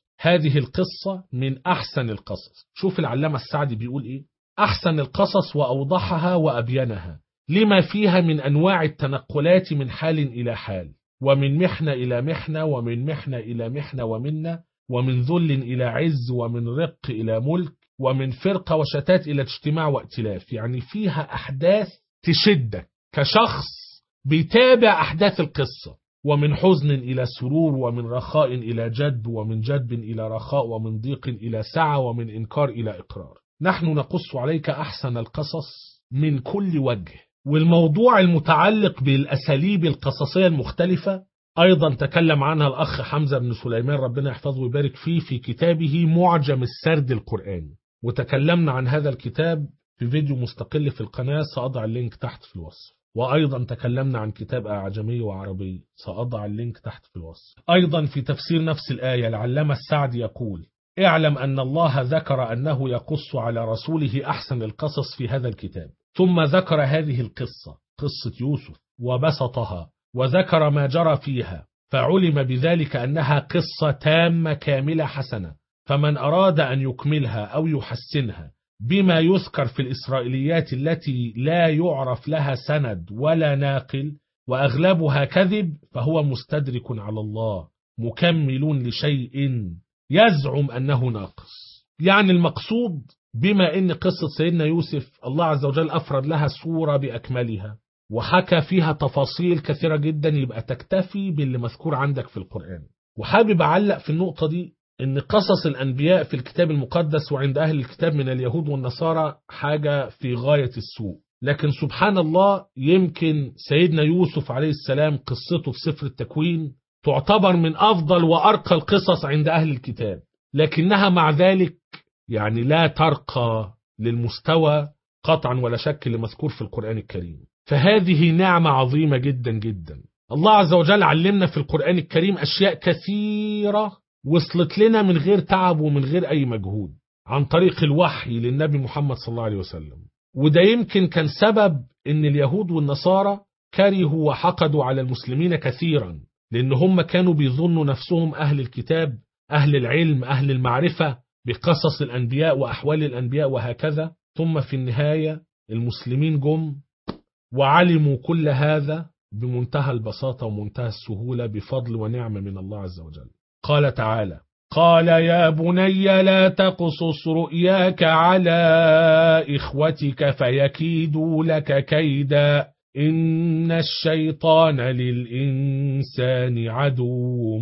هذه القصة من أحسن القصص. شوف العلامة السعدي بيقول إيه: أحسن القصص وأوضحها وأبينها، لما فيها من أنواع التنقلات من حال إلى حال، ومن محنة إلى محنة، ومن محنة إلى محنة ومنة، ومن ذل إلى عز، ومن رق إلى ملك، ومن فرقة وشتات إلى اجتماع وائتلاف. يعني فيها أحداث تشدك كشخص بيتابع أحداث القصة، ومن حزن إلى سرور، ومن رخاء إلى جد، ومن جدب إلى رخاء، ومن ضيق إلى سعة، ومن إنكار إلى إقرار. نحن نقص عليك أحسن القصص من كل وجه. والموضوع المتعلق بالأساليب القصصية المختلفة أيضا تكلم عنها الأخ حمزة بن سليمان ربنا يحفظه ويبارك فيه في كتابه معجم السرد القرآني، وتكلمنا عن هذا الكتاب في فيديو مستقل في القناة، سأضع اللينك تحت في الوصف. وأيضا تكلمنا عن كتاب أعجمي وعربي، سأضع اللينك تحت في الوصف. أيضا في تفسير نفس الآية العلامة السعدي يقول: اعلم أن الله ذكر أنه يقص على رسوله أحسن القصص في هذا الكتاب، ثم ذكر هذه القصة، قصة يوسف، وبسطها وذكر ما جرى فيها، فعلم بذلك أنها قصة تامة كاملة حسنة، فمن أراد أن يكملها أو يحسنها بما يذكر في الإسرائيليات التي لا يعرف لها سند ولا ناقل وأغلبها كذب، فهو مستدرك على الله مكمل لشيء يزعم أنه ناقص. يعني المقصود بما إن قصة سيدنا يوسف الله عز وجل أفرد لها صورة بأكملها وحكى فيها تفاصيل كثيرة جدا، يبقى تكتفي باللي مذكور عندك في القرآن. وحابب أعلق في النقطة دي إن قصص الأنبياء في الكتاب المقدس وعند أهل الكتاب من اليهود والنصارى حاجة في غاية السوء، لكن سبحان الله يمكن سيدنا يوسف عليه السلام قصته في سفر التكوين تعتبر من أفضل وأرقى القصص عند أهل الكتاب، لكنها مع ذلك يعني لا ترقى للمستوى قطعا ولا شك اللي مذكور في القرآن الكريم. فهذه نعمة عظيمة جدا جدا. الله عز وجل علمنا في القرآن الكريم أشياء كثيرة وصلت لنا من غير تعب ومن غير أي مجهود عن طريق الوحي للنبي محمد صلى الله عليه وسلم. وده يمكن كان سبب إن اليهود والنصارى كرهوا وحقدوا على المسلمين كثيرا، لأن هم كانوا بيظنوا نفسهم أهل الكتاب، أهل العلم، أهل المعرفة بقصص الأنبياء وأحوال الأنبياء وهكذا. ثم في النهاية المسلمين جم وعلموا كل هذا بمنتهى البساطة ومنتهى السهولة بفضل ونعمة من الله عز وجل. قال تعالى: قال يا بني لا تقصص رؤياك على إخوتك فيكيدوا لك كيدا إن الشيطان للإنسان عدو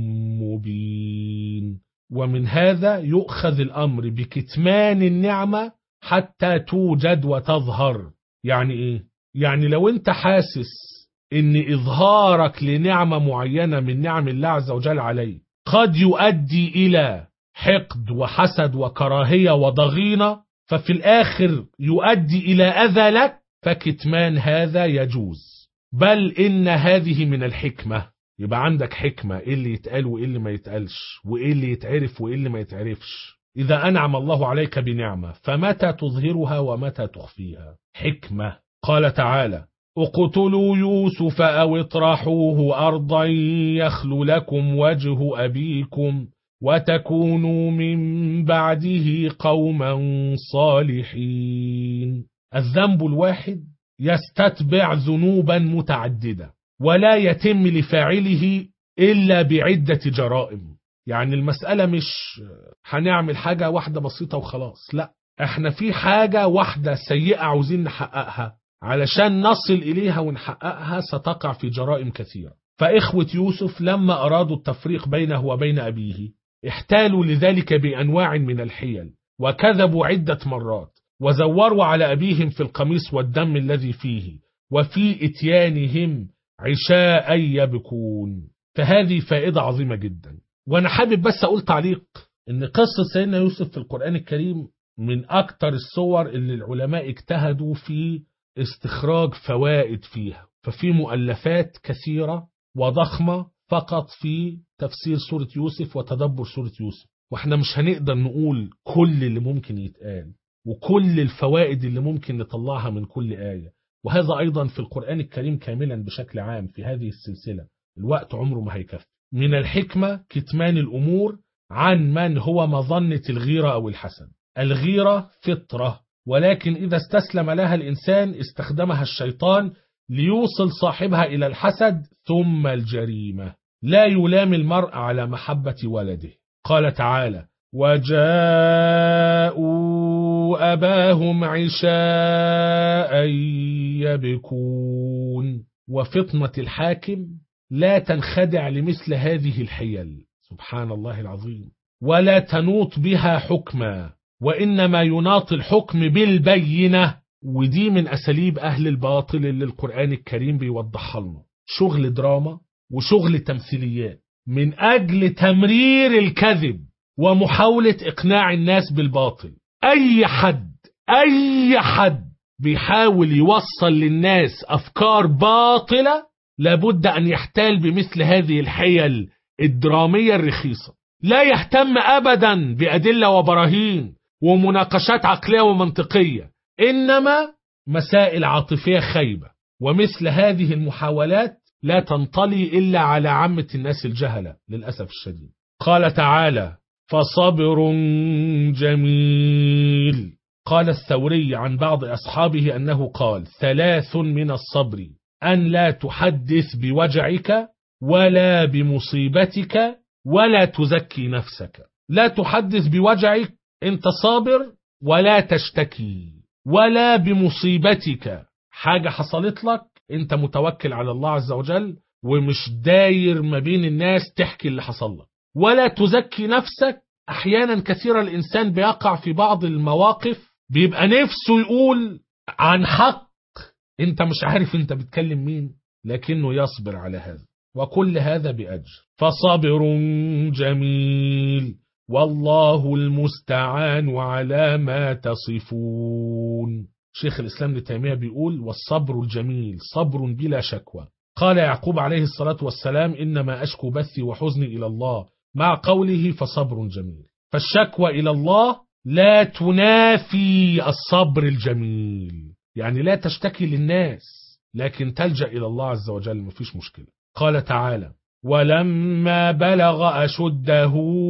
مبين. ومن هذا يؤخذ الأمر بكتمان النعمة حتى توجد وتظهر. يعني إيه؟ يعني لو أنت حاسس إن إظهارك لنعمة معينة من نعم الله عز وجل عليك قد يؤدي إلى حقد وحسد وكراهية وضغينة، ففي الآخر يؤدي إلى أذى لك، فكتمان هذا يجوز، بل إن هذه من الحكمة. يبقى عندك حكمة، إيه اللي يتقال وإيه اللي ما يتقالش، وإيه اللي يتعرف وإيه اللي ما يتعرفش. إذا أنعم الله عليك بنعمة فمتى تظهرها ومتى تخفيها؟ حكمة. قال تعالى اقتلوا يوسف أو اطرحوه أرضا يخل لكم وجه أبيكم وتكونوا من بعده قوما صالحين. الذنب الواحد يستتبع ذنوبا متعددة ولا يتم لفاعله إلا بعدة جرائم. يعني المسألة مش هنعمل حاجة واحدة بسيطة وخلاص، لا، احنا في حاجة واحدة سيئة عاوزين نحققها، علشان نصل إليها ونحققها ستقع في جرائم كثيرة. فإخوة يوسف لما أرادوا التفريق بينه وبين أبيه احتالوا لذلك بأنواع من الحيل، وكذبوا عدة مرات، وزوروا على أبيهم في القميص والدم الذي فيه، وفي إتيانهم عشاء يبكون. فهذه فائدة عظيمة جدا. وأنا حابب بس أقول تعليق إن قصة سيدنا يوسف في القرآن الكريم من أكتر الصور اللي العلماء اجتهدوا في استخراج فوائد فيها، ففي مؤلفات كثيرة وضخمة فقط في تفسير سورة يوسف وتدبر سورة يوسف، واحنا مش هنقدر نقول كل اللي ممكن يتقال وكل الفوائد اللي ممكن نطلعها من كل آية، وهذا أيضا في القرآن الكريم كاملا بشكل عام في هذه السلسلة، الوقت عمره ما هيكفي. من الحكمة كتمان الأمور عن من هو مظنة الغيرة أو الحسد. الغيرة فطرة، ولكن إذا استسلم لها الإنسان استخدمها الشيطان ليوصل صاحبها إلى الحسد ثم الجريمة. لا يلام المرء على محبة ولده. قال تعالى وجاءوا أباهم عشاء يبكون. وفطنة الحاكم لا تنخدع لمثل هذه الحيل، سبحان الله العظيم، ولا تنوط بها حكما، وإنما يناط الحكم بالبينة. ودي من أساليب أهل الباطل اللي القرآن الكريم بيوضحها لنا، شغل دراما وشغل تمثيليات من أجل تمرير الكذب ومحاولة إقناع الناس بالباطل. أي حد بيحاول يوصل للناس أفكار باطلة لابد أن يحتال بمثل هذه الحيل الدرامية الرخيصة. لا يهتم أبدا بأدلة وبراهين ومناقشات عقلية ومنطقية، إنما مسائل عاطفية خيبة. ومثل هذه المحاولات لا تنطلي إلا على عامة الناس الجهلة للأسف الشديد. قال تعالى فصبر جميل. قال الثوري عن بعض أصحابه أنه قال 3 من الصبر أن لا تحدث بوجعك ولا بمصيبتك ولا تزكي نفسك. لا تحدث بوجعك، انت صابر، ولا تشتكي، ولا بمصيبتك، حاجة حصلت لك انت متوكل على الله عز وجل ومش داير ما بين الناس تحكي اللي حصل لك. ولا تزكي نفسك. احيانا كثيرا الانسان بيقع في بعض المواقف بيبقى نفسه يقول عن حق، انت مش عارف انت بتكلم مين، لكنه يصبر على هذا، وكل هذا بأجر. فصبر جميل والله المستعان على ما تصفون. شيخ الإسلام ابن تيمية بيقول والصبر الجميل صبر بلا شكوى. قال يعقوب عليه الصلاة والسلام إنما أشكو بثي وحزني إلى الله، مع قوله فصبر جميل. فالشكوى إلى الله لا تنافي الصبر الجميل، يعني لا تشتكي للناس لكن تلجأ إلى الله عز وجل، مفيش مشكلة. قال تعالى ولما بلغ أشده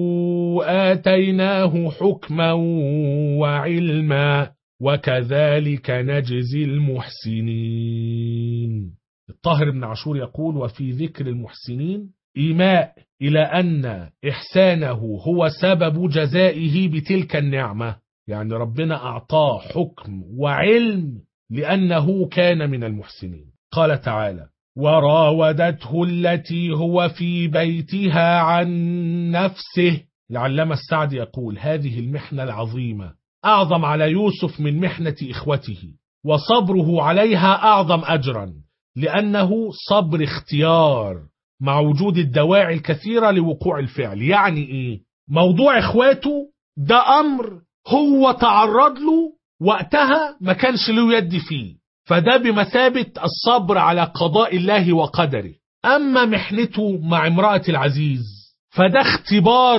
آتيناه حكما وعلما وكذلك نجزي المحسنين. الطاهر بن عاشور يقول وفي ذكر المحسنين إيماء إلى أن إحسانه هو سبب جزائه بتلك النعمة، يعني ربنا أعطاه حكم وعلم لأنه كان من المحسنين. قال تعالى: وراودته التي هو في بيتها عن نفسه. العلامة السعدي يقول: هذه المحنة العظيمة أعظم على يوسف من محنة إخوته، وصبره عليها أعظم أجرا، لأنه صبر اختيار مع وجود الدواعي الكثيرة لوقوع الفعل. يعني إيه؟ موضوع إخواته ده أمر هو تعرض له وقتها ما كانش له يد فيه، فده بمثابة الصبر على قضاء الله وقدره. أما محنته مع امرأة العزيز فده اختبار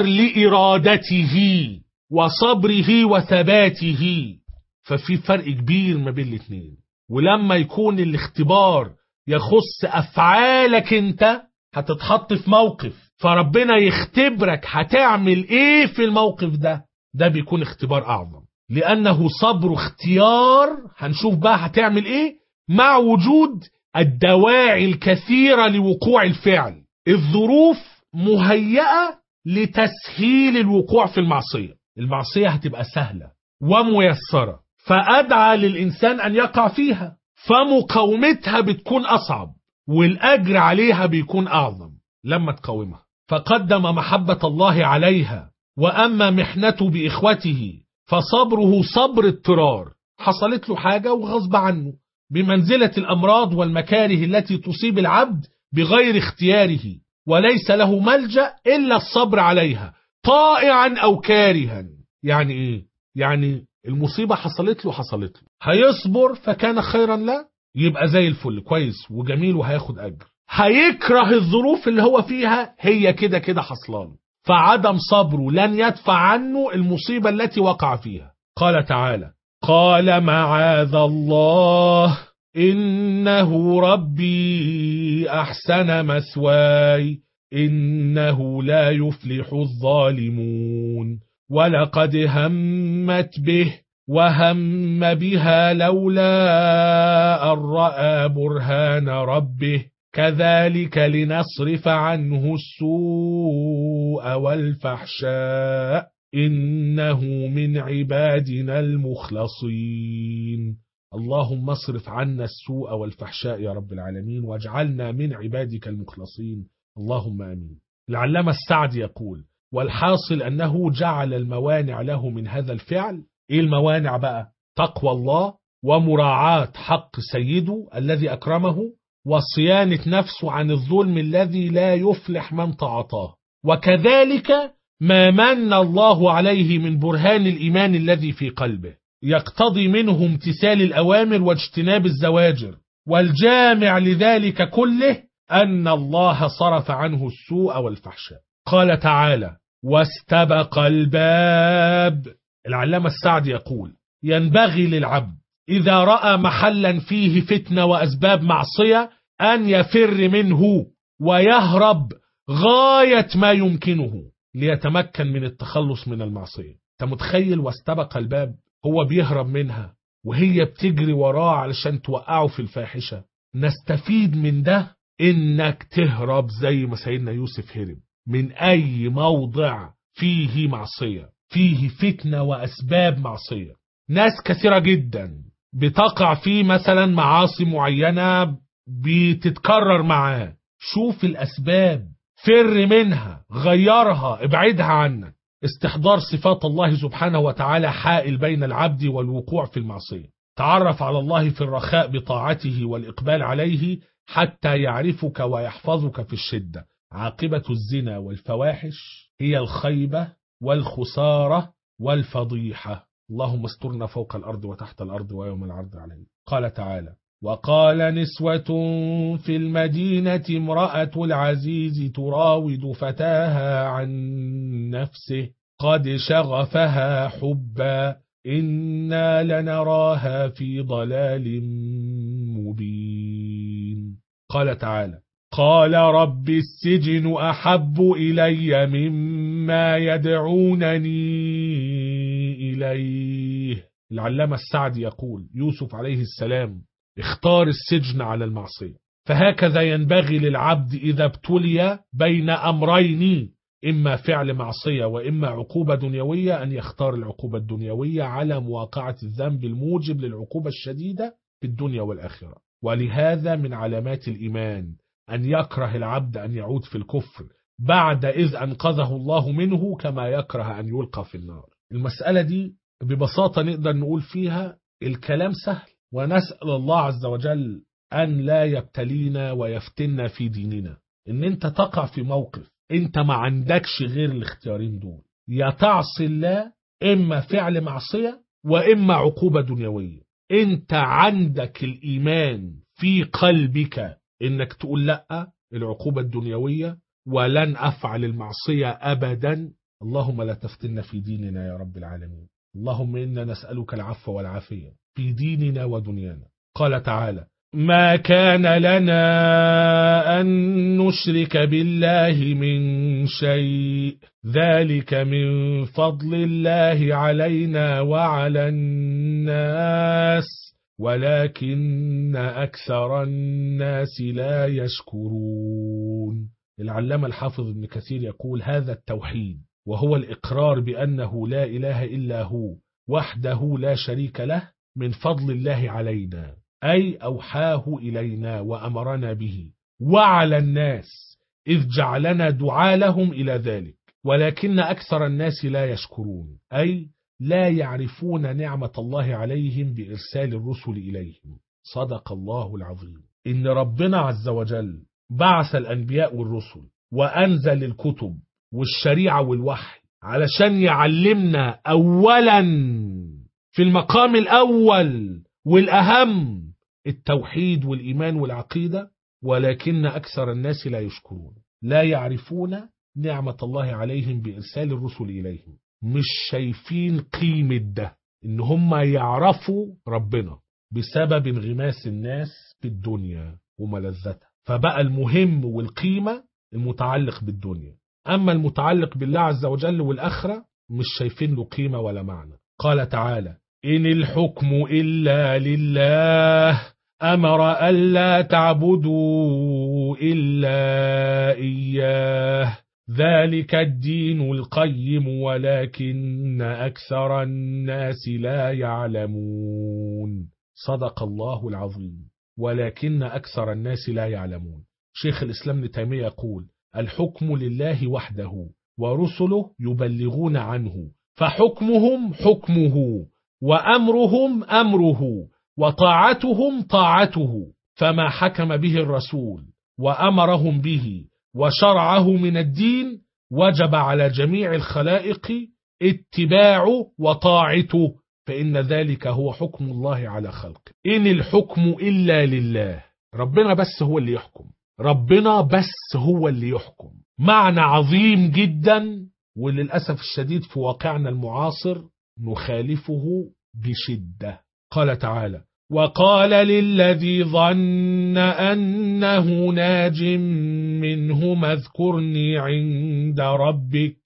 لإرادته وصبره وثباته، ففي فرق كبير ما بين الاثنين. ولما يكون الاختبار يخص أفعالك انت، هتتحط في موقف فربنا يختبرك هتعمل ايه في الموقف ده بيكون اختبار أعظم، لأنه صبر اختيار. هنشوف بقى هتعمل ايه مع وجود الدواعي الكثيرة لوقوع الفعل. الظروف مهيئة لتسهيل الوقوع في المعصية، المعصية هتبقى سهلة وميسرة، فأدعى للإنسان أن يقع فيها، فمقاومتها بتكون أصعب والأجر عليها بيكون أعظم لما تقاومها. فقدم محبة الله عليها. وأما محنته بإخوته فصبره صبر اضطرار، حصلت له حاجة وغصب عنه، بمنزلة الأمراض والمكاره التي تصيب العبد بغير اختياره، وليس له ملجأ إلا الصبر عليها طائعا أو كارها. يعني إيه؟ يعني المصيبة حصلت له هيصبر فكان خيرا له، يبقى زي الفل كويس وجميل وهياخد أجر. هيكره الظروف اللي هو فيها، هي كده كده حصلان، فعدم صبره لن يدفع عنه المصيبة التي وقع فيها. قال تعالى: قال معاذ الله إنه ربي أحسن مثواي إنه لا يفلح الظالمون ولقد همت به وهم بها لولا أن رأى برهان ربه كذلك لنصرف عنه السوء والفحشاء إنه من عبادنا المخلصين. اللهم اصرف عنا السوء والفحشاء يا رب العالمين، واجعلنا من عبادك المخلصين، اللهم آمين. العلامة السعدي يقول: والحاصل أنه جعل الموانع له من هذا الفعل. إيه الموانع بقى؟ تقوى الله، ومراعاة حق سيده الذي أكرمه، وصيانة نفسه عن الظلم الذي لا يفلح من تعاطاه، وكذلك ما من الله عليه من برهان الإيمان الذي في قلبه، يقتضي منه امتثال الأوامر واجتناب الزواجر، والجامع لذلك كله أن الله صرف عنه السوء والفحشاء. قال تعالى: واستبق الباب. العلامة السعدي يقول: ينبغي للعبد إذا رأى محلا فيه فتنة وأسباب معصية أن يفر منه ويهرب غاية ما يمكنه ليتمكن من التخلص من المعصية. انت متخيل؟ واستبق الباب، هو بيهرب منها وهي بتجري وراه علشان توقعه في الفاحشة. نستفيد من ده انك تهرب زي ما سيدنا يوسف هرب من اي موضع فيه معصية، فيه فتنة واسباب معصية. ناس كثيرة جدا بتقع فيه مثلا معاصي معينة بتتكرر معاه، شوف الاسباب، فر منها، غيرها، ابعدها عنك. استحضار صفات الله سبحانه وتعالى حائل بين العبد والوقوع في المعصية. تعرف على الله في الرخاء بطاعته والإقبال عليه حتى يعرفك ويحفظك في الشدة. عاقبة الزنا والفواحش هي الخيبة والخسارة والفضيحة. اللهم استرنا فوق الأرض وتحت الأرض ويوم العرض عليه. قال تعالى: وقال نسوة في المدينة امرأة العزيز تراود فتاها عن نفسه قد شغفها حبا إنا لنراها في ضلال مبين. قال تعالى: قال رب السجن أحب إلي مما يدعونني إليه. العلامة السعدي يقول: يوسف عليه السلام اختار السجن على المعصية، فهكذا ينبغي للعبد إذا ابتلي بين أمرين، إما فعل معصية وإما عقوبة دنيوية، أن يختار العقوبة الدنيوية على مواقعة الذنب الموجب للعقوبة الشديدة في الدنيا والآخرة. ولهذا من علامات الإيمان أن يكره العبد أن يعود في الكفر بعد إذ أنقذه الله منه، كما يكره أن يلقى في النار. المسألة دي ببساطة نقدر نقول فيها الكلام سهل، ونسأل الله عز وجل أن لا يبتلينا ويفتنا في ديننا. إن أنت تقع في موقف أنت ما عندكش غير الاختيارين دول، يا تعصي الله إما فعل معصية وإما عقوبة دنيوية. أنت عندك الإيمان في قلبك إنك تقول لأ العقوبة الدنيوية ولن أفعل المعصية أبدا. اللهم لا تفتنا في ديننا يا رب العالمين. اللهم إنا نسألك العفو والعافية في ديننا ودنيانا. قال تعالى: ما كان لنا أن نشرك بالله من شيء، ذلك من فضل الله علينا وعلى الناس ولكن أكثر الناس لا يشكرون. العلامة الحافظ ابن كثير يقول: هذا التوحيد وهو الإقرار بأنه لا إله إلا هو وحده لا شريك له من فضل الله علينا، أي أوحاه إلينا وأمرنا به، وعلى الناس إذ جعلنا دعاء لهم إلى ذلك، ولكن أكثر الناس لا يشكرون، أي لا يعرفون نعمة الله عليهم بإرسال الرسل إليهم. صدق الله العظيم. إن ربنا عز وجل بعث الأنبياء والرسل وأنزل الكتب والشريعة والوحي علشان يعلمنا أولا في المقام الأول والأهم التوحيد والإيمان والعقيدة، ولكن أكثر الناس لا يشكرون، لا يعرفون نعمة الله عليهم بإرسال الرسل إليهم. مش شايفين قيمة ده إن هم يعرفوا ربنا بسبب انغماس الناس في الدنيا وملذتها. فبقى المهم والقيمة المتعلق بالدنيا، أما المتعلق بالله عز وجل والآخرة مش شايفين له قيمة ولا معنى. قال تعالى: إن الحكم إلا لله أمر ألا تعبدوا إلا إياه ذلك الدين القيم ولكن أكثر الناس لا يعلمون. صدق الله العظيم. ولكن أكثر الناس لا يعلمون. شيخ الإسلام ابن تيمية يقول: الحكم لله وحده ورسله يبلغون عنه، فحكمهم حكمه وأمرهم أمره وطاعتهم طاعته، فما حكم به الرسول وأمرهم به وشرعه من الدين وجب على جميع الخلائق اتباعه وطاعته، فإن ذلك هو حكم الله على خلقه. إن الحكم إلا لله، ربنا بس هو اللي يحكم، ربنا بس هو اللي يحكم. معنى عظيم جدا، وللأسف الشديد في واقعنا المعاصر نخالفه بشدة. قال تعالى: وقال للذي ظن أنه ناج منه اذكرني عند ربك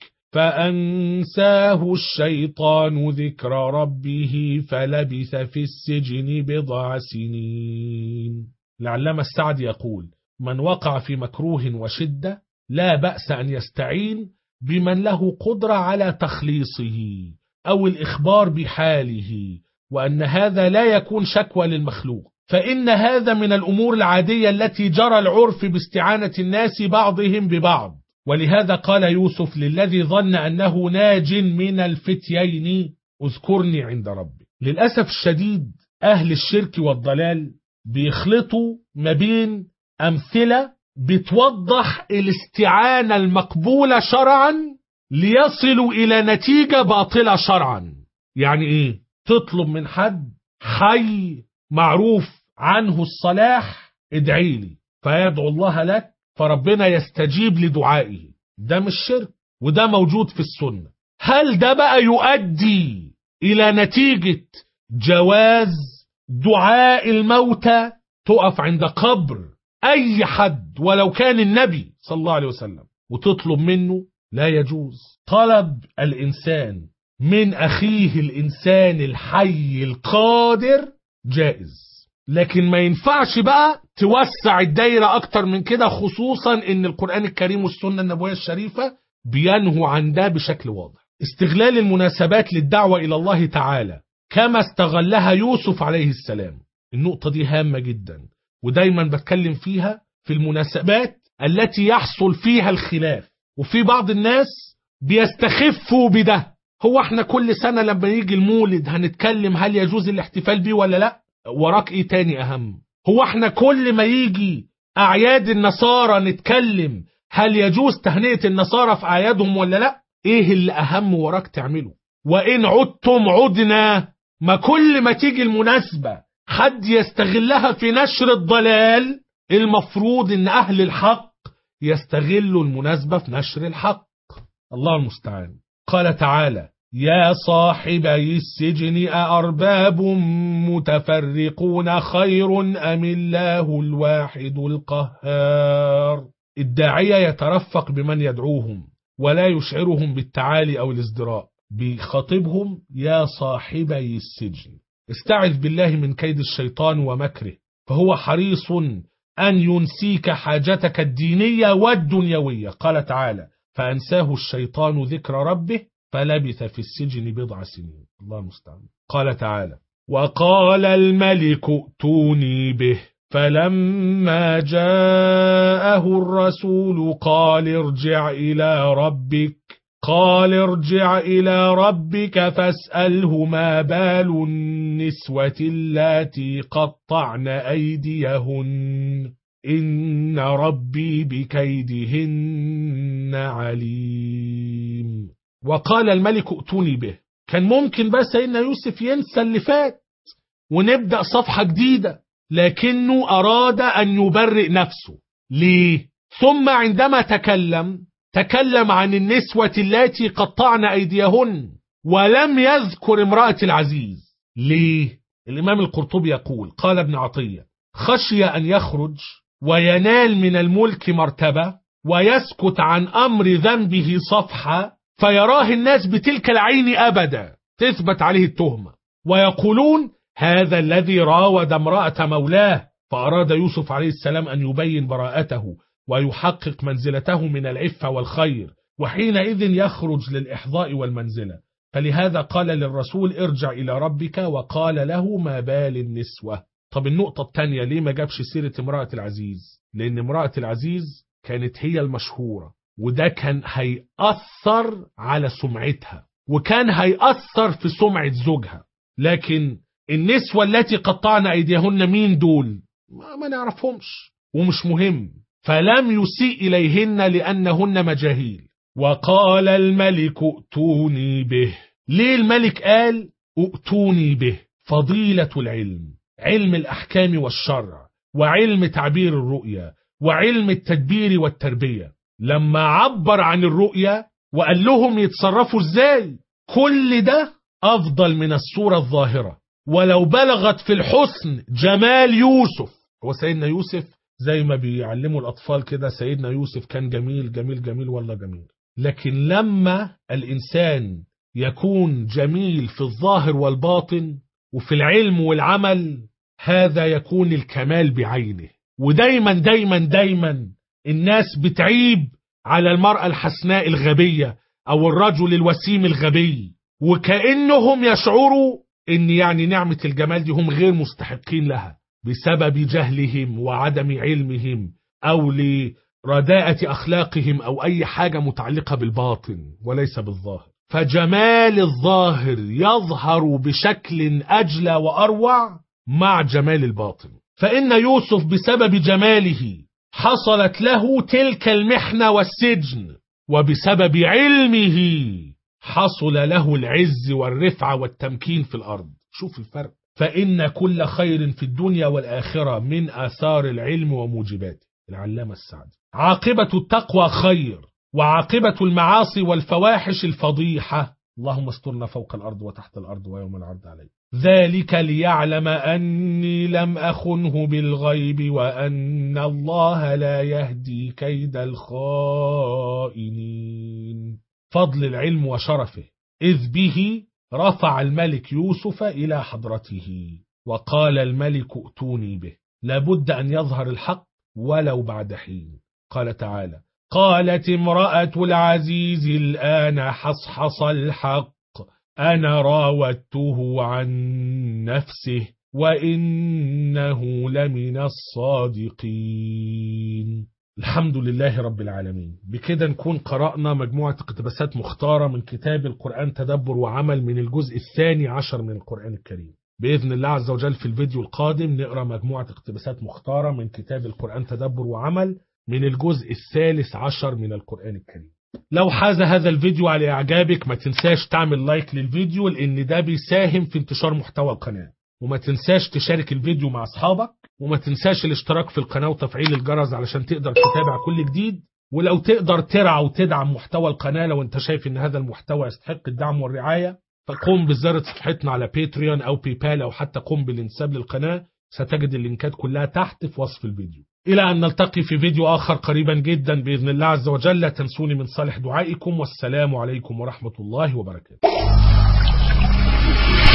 فأنساه الشيطان ذكر ربه فلبث في السجن بضع سنين. العلامة السعدي يقول: من وقع في مكروه وشدة لا بأس أن يستعين بمن له قدرة على تخليصه أو الإخبار بحاله، وأن هذا لا يكون شكوى للمخلوق، فإن هذا من الأمور العادية التي جرى العرف باستعانة الناس بعضهم ببعض. ولهذا قال يوسف للذي ظن أنه ناج من الفتيين: اذكرني عند ربي. للأسف الشديد أهل الشرك والضلال بيخلطوا ما بين أمثلة بتوضح الاستعانة المقبولة شرعا ليصلوا إلى نتيجة باطلة شرعا. يعني إيه؟ تطلب من حد حي معروف عنه الصلاح: ادعي لي، فيدعو الله لك فربنا يستجيب لدعائه. ده مش شرك، وده موجود في السنة. هل ده بقى يؤدي إلى نتيجة جواز دعاء الموتى؟ تقف عند قبر أي حد ولو كان النبي صلى الله عليه وسلم وتطلب منه؟ لا يجوز. طلب الإنسان من أخيه الإنسان الحي القادر جائز، لكن ما ينفعش بقى توسع الدايرة أكتر من كده، خصوصا إن القرآن الكريم والسنة النبوية الشريفة بينهوا عن ده بشكل واضح. استغلال المناسبات للدعوة إلى الله تعالى كما استغلها يوسف عليه السلام. النقطة دي هامة جدا، ودايما بتكلم فيها في المناسبات التي يحصل فيها الخلاف. وفي بعض الناس بيستخفوا بده. هو احنا كل سنة لما يجي المولد هنتكلم هل يجوز الاحتفال بيه ولا لا؟ وراك ايه تاني اهم؟ هو احنا كل ما يجي اعياد النصارى نتكلم هل يجوز تهنئة النصارى في اعيادهم ولا لا؟ ايه اللي اهم وراك تعمله؟ وان عدتم عدنا. ما كل ما تيجي المناسبة حد يستغلها في نشر الضلال، المفروض ان اهل الحق يستغلوا المناسبة في نشر الحق. الله المستعان. قال تعالى: يا صاحبي السجن أأرباب متفرقون خير أم الله الواحد القهار. الداعية يترفق بمن يدعوهم ولا يشعرهم بالتعالي أو الازدراء، بيخاطبهم يا صاحبي السجن. استعذ بالله من كيد الشيطان ومكره، فهو حريص أن ينسيك حاجتك الدينية والدنيوية. قال تعالى: فأنساه الشيطان ذكر ربه فلبث في السجن بضع سنين. الله المستعان. قال تعالى: وقال الملك ائتوني به فلما جاءه الرسول قال ارجع إلى ربك فاسأله ما بال النسوة اللاتي قطعن أيديهن إن ربي بكيدهن عليم. وقال الملك ائتوني به. كان ممكن بس سيدنا يوسف ينسى اللي فات ونبدأ صفحة جديدة، لكنه أراد أن يبرئ نفسه. ليه؟ ثم عندما تكلم عن النسوة التي قطعن أيديهن ولم يذكر امرأة العزيز. ليه؟ الإمام القرطبي يقول: قال ابن عطية: خشي أن يخرج وينال من الملك مرتبة ويسكت عن أمر ذنبه صفحة فيراه الناس بتلك العين أبدا، تثبت عليه التهمة ويقولون هذا الذي راود امرأة مولاه. فأراد يوسف عليه السلام أن يبين براءته ويحقق منزلته من العفة والخير، وحينئذ يخرج للإحظاء والمنزلة. فلهذا قال للرسول: ارجع إلى ربك، وقال له: ما بال النسوة. طب النقطة الثانية ليه ما جابش سيرة امرأة العزيز؟ لأن امرأة العزيز كانت هي المشهورة، وده كان هيأثر على سمعتها، وكان هيأثر في سمعة زوجها. لكن النسوة التي قطعن أيديهن مين دول؟ ما نعرفهمش ومش مهم، فلم يسيء إليهن لأنهن مجاهيل. وقال الملك ائتوني به. ليه الملك قال ائتوني به؟ فضيلة العلم، علم الأحكام والشرع، وعلم تعبير الرؤيا، وعلم التدبير والتربية. لما عبر عن الرؤيا وقال لهم يتصرفوا ازاي، كل ده أفضل من الصورة الظاهرة ولو بلغت في الحسن جمال يوسف. هو سيدنا يوسف زي ما بيعلموا الأطفال كده، سيدنا يوسف كان جميل جميل جميل والله جميل. لكن لما الإنسان يكون جميل في الظاهر والباطن وفي العلم والعمل، هذا يكون الكمال بعينه. ودايما دايما دايما الناس بتعيب على المرأة الحسناء الغبية أو الرجل الوسيم الغبي، وكأنهم يشعروا إن يعني نعمة الجمال دي هم غير مستحقين لها بسبب جهلهم وعدم علمهم أو لرداءة أخلاقهم أو أي حاجة متعلقة بالباطن وليس بالظاهر. فجمال الظاهر يظهر بشكل أجلى وأروع مع جمال الباطن. فإن يوسف بسبب جماله حصلت له تلك المحنة والسجن، وبسبب علمه حصل له العز والرفعة والتمكين في الأرض. شوف الفرق. فإن كل خير في الدنيا والآخرة من آثار العلم وموجباته. العلامة السعدي. عاقبة التقوى خير، وعاقبة المعاصي والفواحش الفضيحة. اللهم استرنا فوق الأرض وتحت الأرض ويوم العرض عليه. ذلك ليعلم أني لم أخنه بالغيب وأن الله لا يهدي كيد الخائنين. فضل العلم وشرفه، إذ به رفع الملك يوسف إلى حضرته وقال الملك ائتوني به. لابد أن يظهر الحق ولو بعد حين. قال تعالى: قالت امرأة العزيز الآن حصحص الحق أنا راودته عن نفسه وإنه لمن الصادقين. الحمد لله رب العالمين. بكده نكون قرأنا مجموعة اقتباسات مختارة من كتاب القرآن تدبر وعمل من الجزء 12 من القرآن الكريم. بإذن الله عز وجل في الفيديو القادم نقرأ مجموعة اقتباسات مختارة من كتاب القرآن تدبر وعمل من الجزء 13 من القرآن الكريم. لو حاز هذا الفيديو على إعجابك ما تنساش تعمل لايك للفيديو، لأن ده بيساهم في انتشار محتوى القناة. وما تنساش تشارك الفيديو مع أصحابك، وما تنساش الاشتراك في القناة وتفعيل الجرس علشان تقدر تتابع كل جديد. ولو تقدر ترعى وتدعم محتوى القناة لو انت شايف ان هذا المحتوى يستحق الدعم والرعاية، فقم بزيارة صفحتنا على باتريون أو بايبال أو حتى قم بالانساب للقناة. ستجد اللينكات كلها تحت في وصف الفيديو. إلى أن نلتقي في فيديو آخر قريبا جدا بإذن الله عز وجل. لا تنسوني من صالح دعائكم، والسلام عليكم ورحمة الله وبركاته.